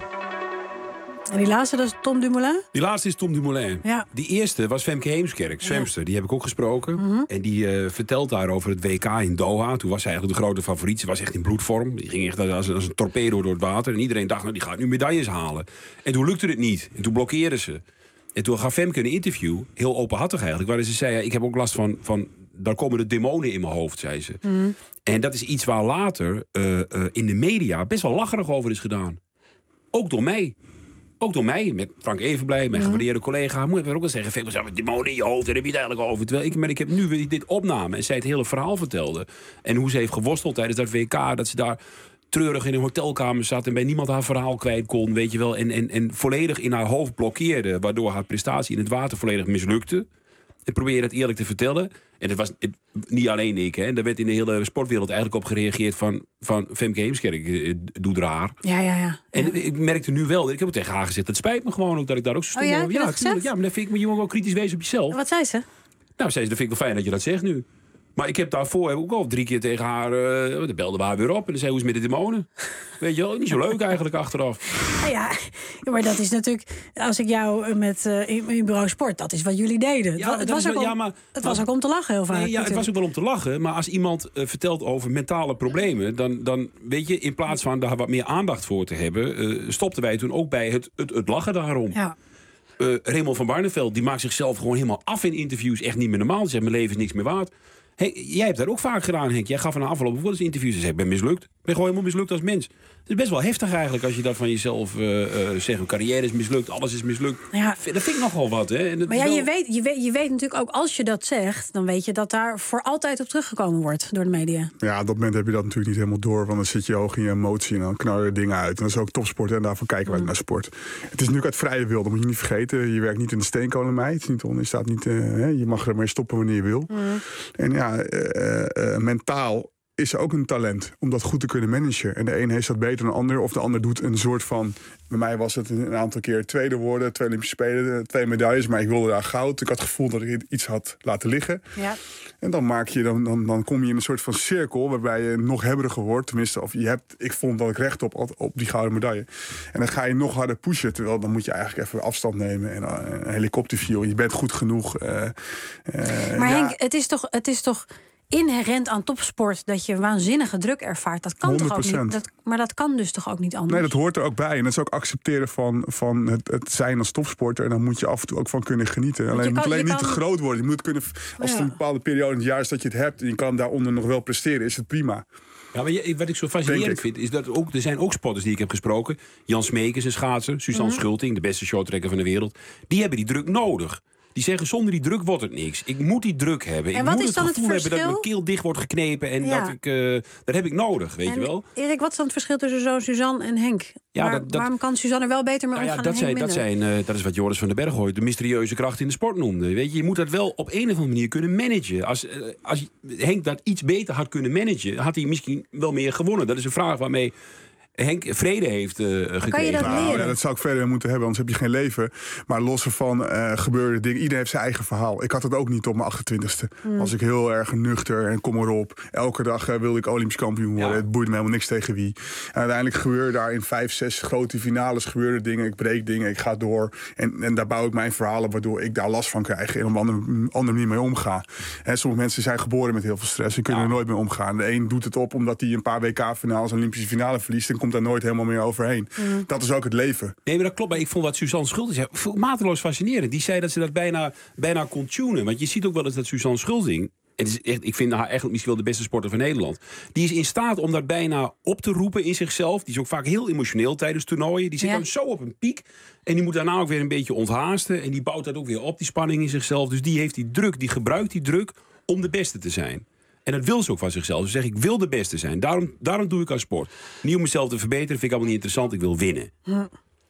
En die laatste, dat is Tom Dumoulin? Die laatste is Tom Dumoulin. Ja. Die eerste was Femke Heemskerk, zwemster. Die heb ik ook gesproken. Mm-hmm. En die uh, vertelt daar over het W K in Doha. Toen was zij eigenlijk de grote favoriet. Ze was echt in bloedvorm. Die ging echt als, als een torpedo door het water. En iedereen dacht, nou, die gaat nu medailles halen. En toen lukte het niet. En toen blokkeerden ze. En toen gaf Femke een interview, heel openhartig eigenlijk... waarin ze zei, ja, ik heb ook last van... van daar komen de demonen in mijn hoofd, zei ze. Mm. En dat is iets waar later uh, uh, in de media best wel lacherig over is gedaan. Ook door mij. Ook door mij, met Frank Evenblij, mijn gewaardeerde collega. Moet ik ook wel zeggen, veel zeggen, demonen in je hoofd, daar heb je het eigenlijk over. Terwijl ik, maar ik heb nu dit opname en zij het hele verhaal vertelde. En hoe ze heeft geworsteld tijdens dat W K, dat ze daar treurig in een hotelkamer zat en bij niemand haar verhaal kwijt kon, weet je wel. En, en, en volledig in haar hoofd blokkeerde, waardoor haar prestatie in het water volledig mislukte. Ik probeer dat eerlijk te vertellen. En het was het, niet alleen ik. Hè. En daar werd in de hele sportwereld eigenlijk op gereageerd van, van Femke Heemskerk. Doe raar. Ja, ja, ja. En ik merkte nu wel, ik heb ook tegen haar gezegd, het spijt me gewoon ook dat ik daar ook zo stom oh, ja? over. Ja, ja, ja, maar dan vind ik me je moet wel kritisch wezen op jezelf. Wat zei ze? Nou, zei ze, dat vind ik wel fijn dat je dat zegt nu. Maar ik heb daarvoor heb ik ook al drie keer tegen haar... Uh, dan belde we haar weer op en dan zei hoe is het met de demonen? Weet je wel, niet zo leuk eigenlijk achteraf. Ja, ja, maar dat is natuurlijk... Als ik jou met uh, in, in bureau sport, dat is wat jullie deden. Ja, het het, was, was, ook wel, om, ja, maar, het was ook om te lachen heel vaak. Nee, ja, het was ook wel om te lachen. Maar als iemand uh, vertelt over mentale problemen... Dan, dan weet je, in plaats van daar wat meer aandacht voor te hebben... Uh, stopten wij toen ook bij het, het, het lachen daarom. Ja. Uh, Raymond van Barneveld, die maakt zichzelf gewoon helemaal af in interviews. Echt niet meer normaal. Die zegt, mijn leven is niks meer waard. Hey, jij hebt dat ook vaak gedaan, Henk. Jij gaf een afgelopen voor interviews en zei, ik ben mislukt. Ik ben gewoon helemaal mislukt als mens. Het is best wel heftig eigenlijk als je dat van jezelf uh, uh, zegt. Een carrière is mislukt, alles is mislukt. Ja. Dat vind ik nogal wat. Hè? En dat maar ja, wel... je, weet, je, weet, je weet natuurlijk ook, als je dat zegt... dan weet je dat daar voor altijd op teruggekomen wordt door de media. Ja, op dat moment heb je dat natuurlijk niet helemaal door. Want dan zit je hoog in je emotie en dan knallen er dingen uit. En dat is ook topsport en daarvoor kijken wij mm. naar sport. Het is natuurlijk uit vrije wil, dat moet je niet vergeten. Je werkt niet in de steenkolenmijn. Het is niet on, je, staat niet, uh, hè, je mag ermee stoppen wanneer je wil. Mm. En ja, uh, uh, mentaal... is er ook een talent om dat goed te kunnen managen. En de een heeft dat beter dan de ander. Of de ander doet een soort van... Bij mij was het een aantal keer tweede worden. Twee Olympische Spelen, twee medailles. Maar ik wilde daar goud. Ik had het gevoel dat ik iets had laten liggen. Ja. En dan, maak je, dan, dan, dan kom je in een soort van cirkel... waarbij je nog hebberiger wordt. Tenminste, of je hebt, ik vond dat ik recht op, op die gouden medaille. En dan ga je nog harder pushen. Terwijl dan moet je eigenlijk even afstand nemen. En uh, een helikopterview. Je bent goed genoeg. Uh, uh, maar ja. Henk, het is toch... Het is toch... inherent aan topsport dat je waanzinnige druk ervaart. Dat kan toch ook niet? Dat, maar dat kan dus toch ook niet anders? Nee, dat hoort er ook bij. En dat is ook accepteren van, van het, het zijn als topsporter. En daar moet je af en toe ook van kunnen genieten. Alleen, je moet alleen je niet kan... te groot worden. Je moet kunnen, als het ja. een bepaalde periode in het jaar is dat je het hebt... en je kan daaronder nog wel presteren, is het prima. Ja, maar je, wat ik zo fascinerend vind, is dat ook, er zijn ook sporters die ik heb gesproken. Jan Smeekens, een schaatser. Suzanne mm-hmm. Schulting, de beste shorttrekker van de wereld. Die hebben die druk nodig. Die zeggen, zonder die druk wordt het niks. Ik moet die druk hebben. En ik wat moet is het dan gevoel het hebben dat mijn keel dicht wordt geknepen. En ja. dat, ik, uh, dat heb ik nodig, weet en, je wel. Erik, wat is dan het verschil tussen zo Suzanne en Henk? Ja, Waar, dat, dat, waarom kan Suzanne er wel beter mee nou omgaan ja, dat en Henk zijn, dat, zijn, uh, dat is wat Joris van den Berg ooit de mysterieuze kracht in de sport noemde. Weet je, je moet dat wel op een of andere manier kunnen managen. Als, uh, als Henk dat iets beter had kunnen managen, had hij misschien wel meer gewonnen. Dat is een vraag waarmee... Henk vrede heeft uh, gekregen. Kan je dat leren? Nou, ja, dat zou ik verder moeten hebben, anders heb je geen leven. Maar los ervan uh, gebeurde dingen. Iedereen heeft zijn eigen verhaal. Ik had het ook niet op mijn achtentwintigste. Mm. Was ik heel erg nuchter en kom erop. Elke dag uh, wilde ik Olympisch kampioen worden. Ja. Het boeide me helemaal niks tegen wie. En uiteindelijk gebeurde daar in vijf, zes grote finales gebeurde dingen. Ik breek dingen, ik ga door. En, en daar bouw ik mijn verhalen, waardoor ik daar last van krijg. En op een andere, andere manier mee omga. En sommige mensen zijn geboren met heel veel stress en kunnen ja. er nooit mee omgaan. De een doet het op omdat hij een paar W K-finales, Olympische finale verliest. En komt daar nooit helemaal meer overheen. Mm. Dat is ook het leven. Nee, maar dat klopt. Maar ik vond wat Suzanne Schulting zei mateloos fascinerend. Die zei dat ze dat bijna, bijna kon tunen. Want je ziet ook wel eens dat Suzanne Schulting... Het is echt, ik vind haar echt misschien wel de beste sporter van Nederland. Die is in staat om dat bijna op te roepen in zichzelf. Die is ook vaak heel emotioneel tijdens toernooien. Die zit ja. dan zo op een piek. En die moet daarna ook weer een beetje onthaasten. En die bouwt dat ook weer op, die spanning in zichzelf. Dus die heeft die druk, die gebruikt die druk om de beste te zijn. En dat wil ze ook van zichzelf. Ze zegt, ik wil de beste zijn. Daarom, daarom doe ik aan sport. Niet om mezelf te verbeteren, vind ik allemaal niet interessant. Ik wil winnen. Hm.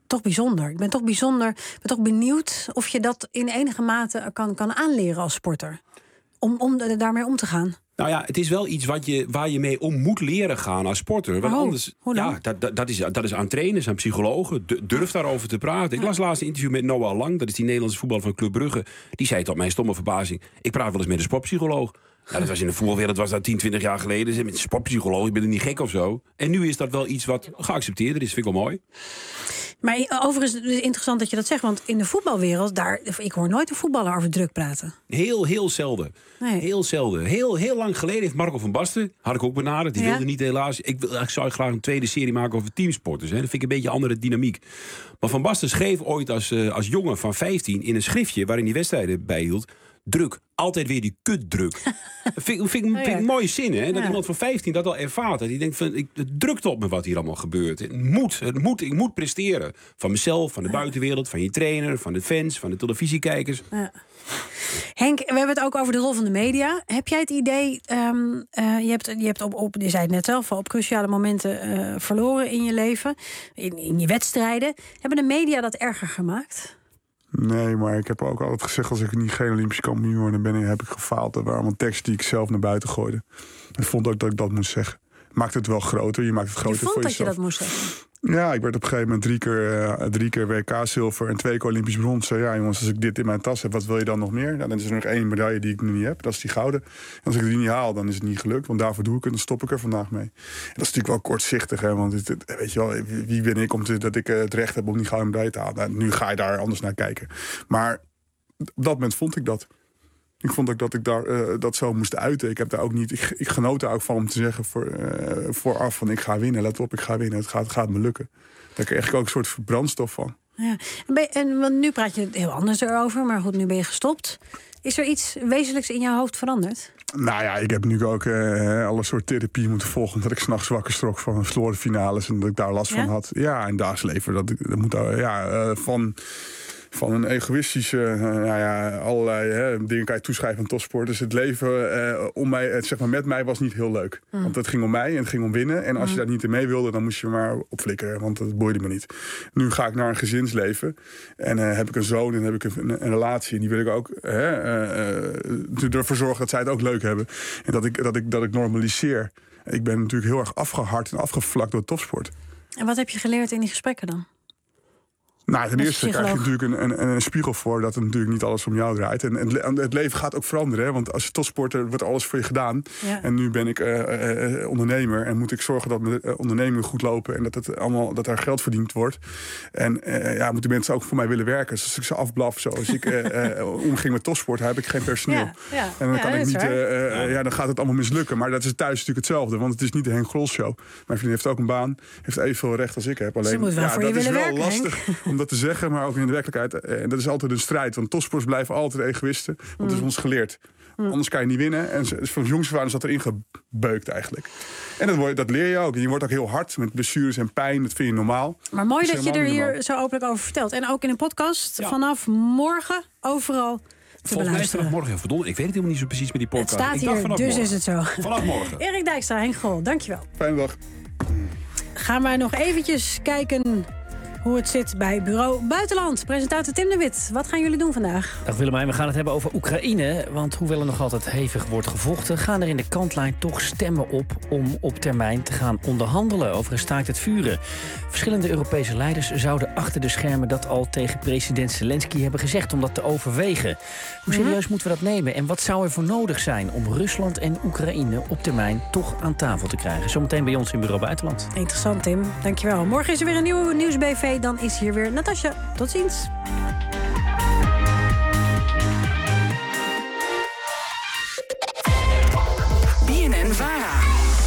toch bijzonder. Ik ben toch bijzonder, ben toch benieuwd of je dat in enige mate kan, kan aanleren als sporter. Om, om daarmee om te gaan. Nou ja, het is wel iets wat je, waar je mee om moet leren gaan als sporter. Want oh, anders, ja, dat, dat, dat, is, dat is aan trainers, aan psychologen. Durf daarover te praten. Ik las laatst een interview met Noah Lang. Dat is die Nederlandse voetballer van Club Brugge. Die zei tot mijn stomme verbazing: ik praat wel eens met een sportpsycholoog. Nou, dat was in de voetbalwereld, was dat tien, twintig jaar geleden. Met een sportpsycholoog, ik ben er niet gek of zo. En nu is dat wel iets wat geaccepteerd is. Vind ik wel mooi. Maar overigens is het interessant dat je dat zegt. Want in de voetbalwereld, daar, ik hoor nooit een voetballer over druk praten. Heel, heel zelden. Nee. Heel zelden. Heel, heel lang geleden heeft Marco van Basten, had ik ook benaderd. Die ja. wilde niet helaas. Ik, ik zou graag een tweede serie maken over teamsporters. Hè. Dat vind ik een beetje een andere dynamiek. Maar Van Basten schreef ooit als, uh, als jongen van vijftien in een schriftje waarin hij wedstrijden bijhield: druk, altijd weer die kutdruk. Dat vind, vind, vind, vind ik een mooie zin, hè? Dat ja. iemand van vijftien dat al ervaart. Dat hij denkt van, ik, het drukt op me wat hier allemaal gebeurt. Het moet, het moet, ik moet presteren. Van mezelf, van de buitenwereld, van je trainer, van de fans, van de televisiekijkers. Ja. Henk, we hebben het ook over de rol van de media. Heb jij het idee, um, uh, je hebt, je hebt op, op, je zei het net zelf, op cruciale momenten uh, verloren in je leven, in, in je wedstrijden. Hebben de media dat erger gemaakt? Nee, maar ik heb ook altijd gezegd, als ik niet geen Olympisch kampioen word, dan ben ik, heb ik gefaald. Dat waren allemaal teksten die ik zelf naar buiten gooide. Ik vond ook dat ik dat moest zeggen. Maakt het wel groter, je maakt het groter voor jezelf. Je vond dat je dat moest zeggen? Ja, ik werd op een gegeven moment drie keer, uh, drie keer W K-zilver en twee keer Olympisch brons. Ja, jongens, als ik dit in mijn tas heb, wat wil je dan nog meer? Nou, dan is er nog één medaille die ik nu niet heb. Dat is die gouden. En als ik die niet haal, dan is het niet gelukt. Want daarvoor doe ik het, dan stop ik er vandaag mee. En dat is natuurlijk wel kortzichtig, hè. Want het, het, weet je wel, wie ben ik om te, dat ik het recht heb om die gouden medaille te halen? Nou, nu ga je daar anders naar kijken. Maar op dat moment vond ik dat. Ik vond ook dat ik daar, uh, dat zo moest uiten. Ik, heb daar ook niet, ik, ik genoot er ook van om te zeggen voor, uh, vooraf van ik ga winnen. Let op, ik ga winnen. Het gaat, het gaat me lukken. Daar kreeg ik ook een soort brandstof van. Ja. En, ben je, en want nu praat je heel anders erover, maar goed, nu ben je gestopt. Is er iets wezenlijks in jouw hoofd veranderd? Nou ja, ik heb nu ook uh, alle soort therapie moeten volgen. Omdat ik 's nachts wakker strok van verloren finales en dat ik daar last ja? van had. Ja, en daags leven. Dat, ik, dat moet uh, ja, uh, van... Van een egoïstische, uh, nou ja, allerlei hè, dingen kan je toeschrijven aan topsport. Dus het leven uh, om mij, het, zeg maar, met mij was niet heel leuk. Mm. Want het ging om mij en het ging om winnen. En als mm. je daar niet in mee wilde, dan moest je maar opflikkeren. Want dat boeide me niet. Nu ga ik naar een gezinsleven. En uh, heb ik een zoon en heb ik een, een relatie. En die wil ik ook uh, uh, ervoor zorgen dat zij het ook leuk hebben. En dat ik, dat ik, dat ik normaliseer. Ik ben natuurlijk heel erg afgehard en afgevlakt door topsport. En wat heb je geleerd in die gesprekken dan? Nou, ten eerste krijg je natuurlijk een, een, een spiegel voor dat het natuurlijk niet alles om jou draait. En, en het leven gaat ook veranderen. Hè? Want als je topsporter wordt alles voor je gedaan. Ja. En nu ben ik uh, uh, ondernemer. En moet ik zorgen dat mijn uh, ondernemingen goed lopen. En dat, het allemaal, dat er geld verdiend wordt. En uh, ja, moeten mensen ook voor mij willen werken. Dus als ik ze afblaf zoals ik uh, uh, omging met topsport, heb ik geen personeel. Ja, ja. En dan, ja, kan ik niet, uh, uh, ja, dan gaat het allemaal mislukken. Maar dat is thuis natuurlijk hetzelfde. Want het is niet de Henk Grol show. Mijn vriend heeft ook een baan. Heeft evenveel recht als ik heb. Alleen, ze moet wel ja, voor dat je is willen wel werken, lastig Henk. Om dat te zeggen, maar ook in de werkelijkheid. En dat is altijd een strijd. Want topsporters blijven altijd egoïsten. Want mm. dat is ons geleerd. Mm. Anders kan je niet winnen. En van jongs af aan is dat erin gebeukt eigenlijk. En dat, dat leer je ook. En je wordt ook heel hard met blessures en pijn. Dat vind je normaal. Maar mooi dat, dat je er hier zo openlijk over vertelt. En ook in een podcast ja. vanaf morgen overal te Volgens mij is beluisteren. het vanaf morgen. Verdomme, ik weet het helemaal niet zo precies met die podcast. Het staat ik hier, dacht vanaf dus morgen. is het zo. Vanaf morgen. Erik Dijkstra, Henk Grol, dankjewel. Fijne dag. Gaan wij nog eventjes kijken hoe het zit bij Bureau Buitenland. Presentator Tim de Wit, wat gaan jullie doen vandaag? Dag Willemijn, we gaan het hebben over Oekraïne. Want hoewel er nog altijd hevig wordt gevochten, gaan er in de kantlijn toch stemmen op om op termijn te gaan onderhandelen over een staakt het vuren. Verschillende Europese leiders zouden achter de schermen dat al tegen president Zelensky hebben gezegd om dat te overwegen. Hoe serieus mm-hmm. moeten we dat nemen? En wat zou er voor nodig zijn om Rusland en Oekraïne op termijn toch aan tafel te krijgen? Zometeen bij ons in Bureau Buitenland. Interessant, Tim. Dankjewel. Morgen is er weer een nieuwe Nieuws B V. Dan is hier weer Natasja. Tot ziens. B N N Vara.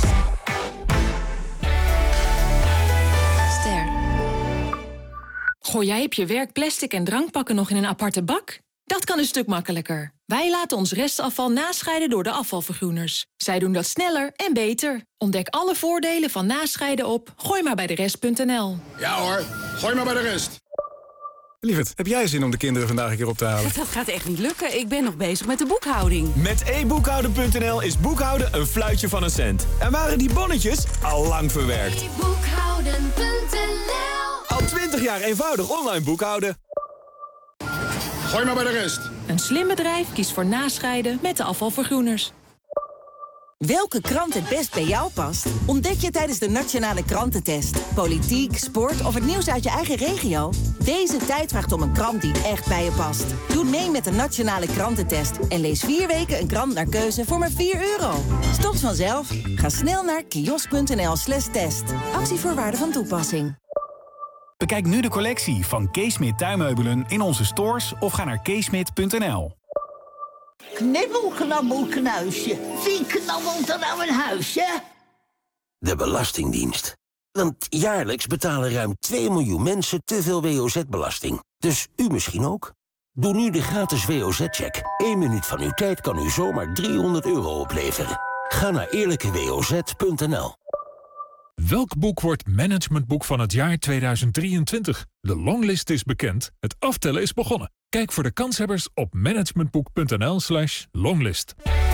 Ster. Gooi jij op je werk plastic en drankpakken nog in een aparte bak? Dat kan een stuk makkelijker. Wij laten ons restafval nascheiden door de afvalvergroeners. Zij doen dat sneller en beter. Ontdek alle voordelen van nascheiden op gooi maar bij de rest punt n l. Ja hoor, gooi maar bij de rest. Lieverd, heb jij zin om de kinderen vandaag een keer op te halen? Dat gaat echt niet lukken. Ik ben nog bezig met de boekhouding. Met e boekhouden punt n l is boekhouden een fluitje van een cent. En waren die bonnetjes al lang verwerkt. e boekhouden punt n l Al twintig jaar eenvoudig online boekhouden. Gooi maar bij de rest. Een slim bedrijf kiest voor nascheiden met de afvalvergroeners. Welke krant het best bij jou past? Ontdek je tijdens de Nationale Krantentest. Politiek, sport of het nieuws uit je eigen regio? Deze tijd vraagt om een krant die echt bij je past. Doe mee met de Nationale Krantentest en lees vier weken een krant naar keuze voor maar vier euro. Stopt vanzelf. Ga snel naar kiosk.nl slash test. Actievoorwaarden van toepassing. Bekijk nu de collectie van Keesmit tuinmeubelen in onze stores of ga naar keesmit punt n l. Knibbel, knabbel, knuisje. Wie knabbelt er nou een huisje? De Belastingdienst. Want jaarlijks betalen ruim twee miljoen mensen te veel W O Z-belasting. Dus u misschien ook? Doe nu de gratis W O Z-check. Eén minuut van uw tijd kan u zomaar driehonderd euro opleveren. Ga naar eerlijke w o z punt n l. Welk boek wordt managementboek van het jaar tweeduizend drieëntwintig? De longlist is bekend, het aftellen is begonnen. Kijk voor de kanshebbers op managementboek punt n l slash longlist.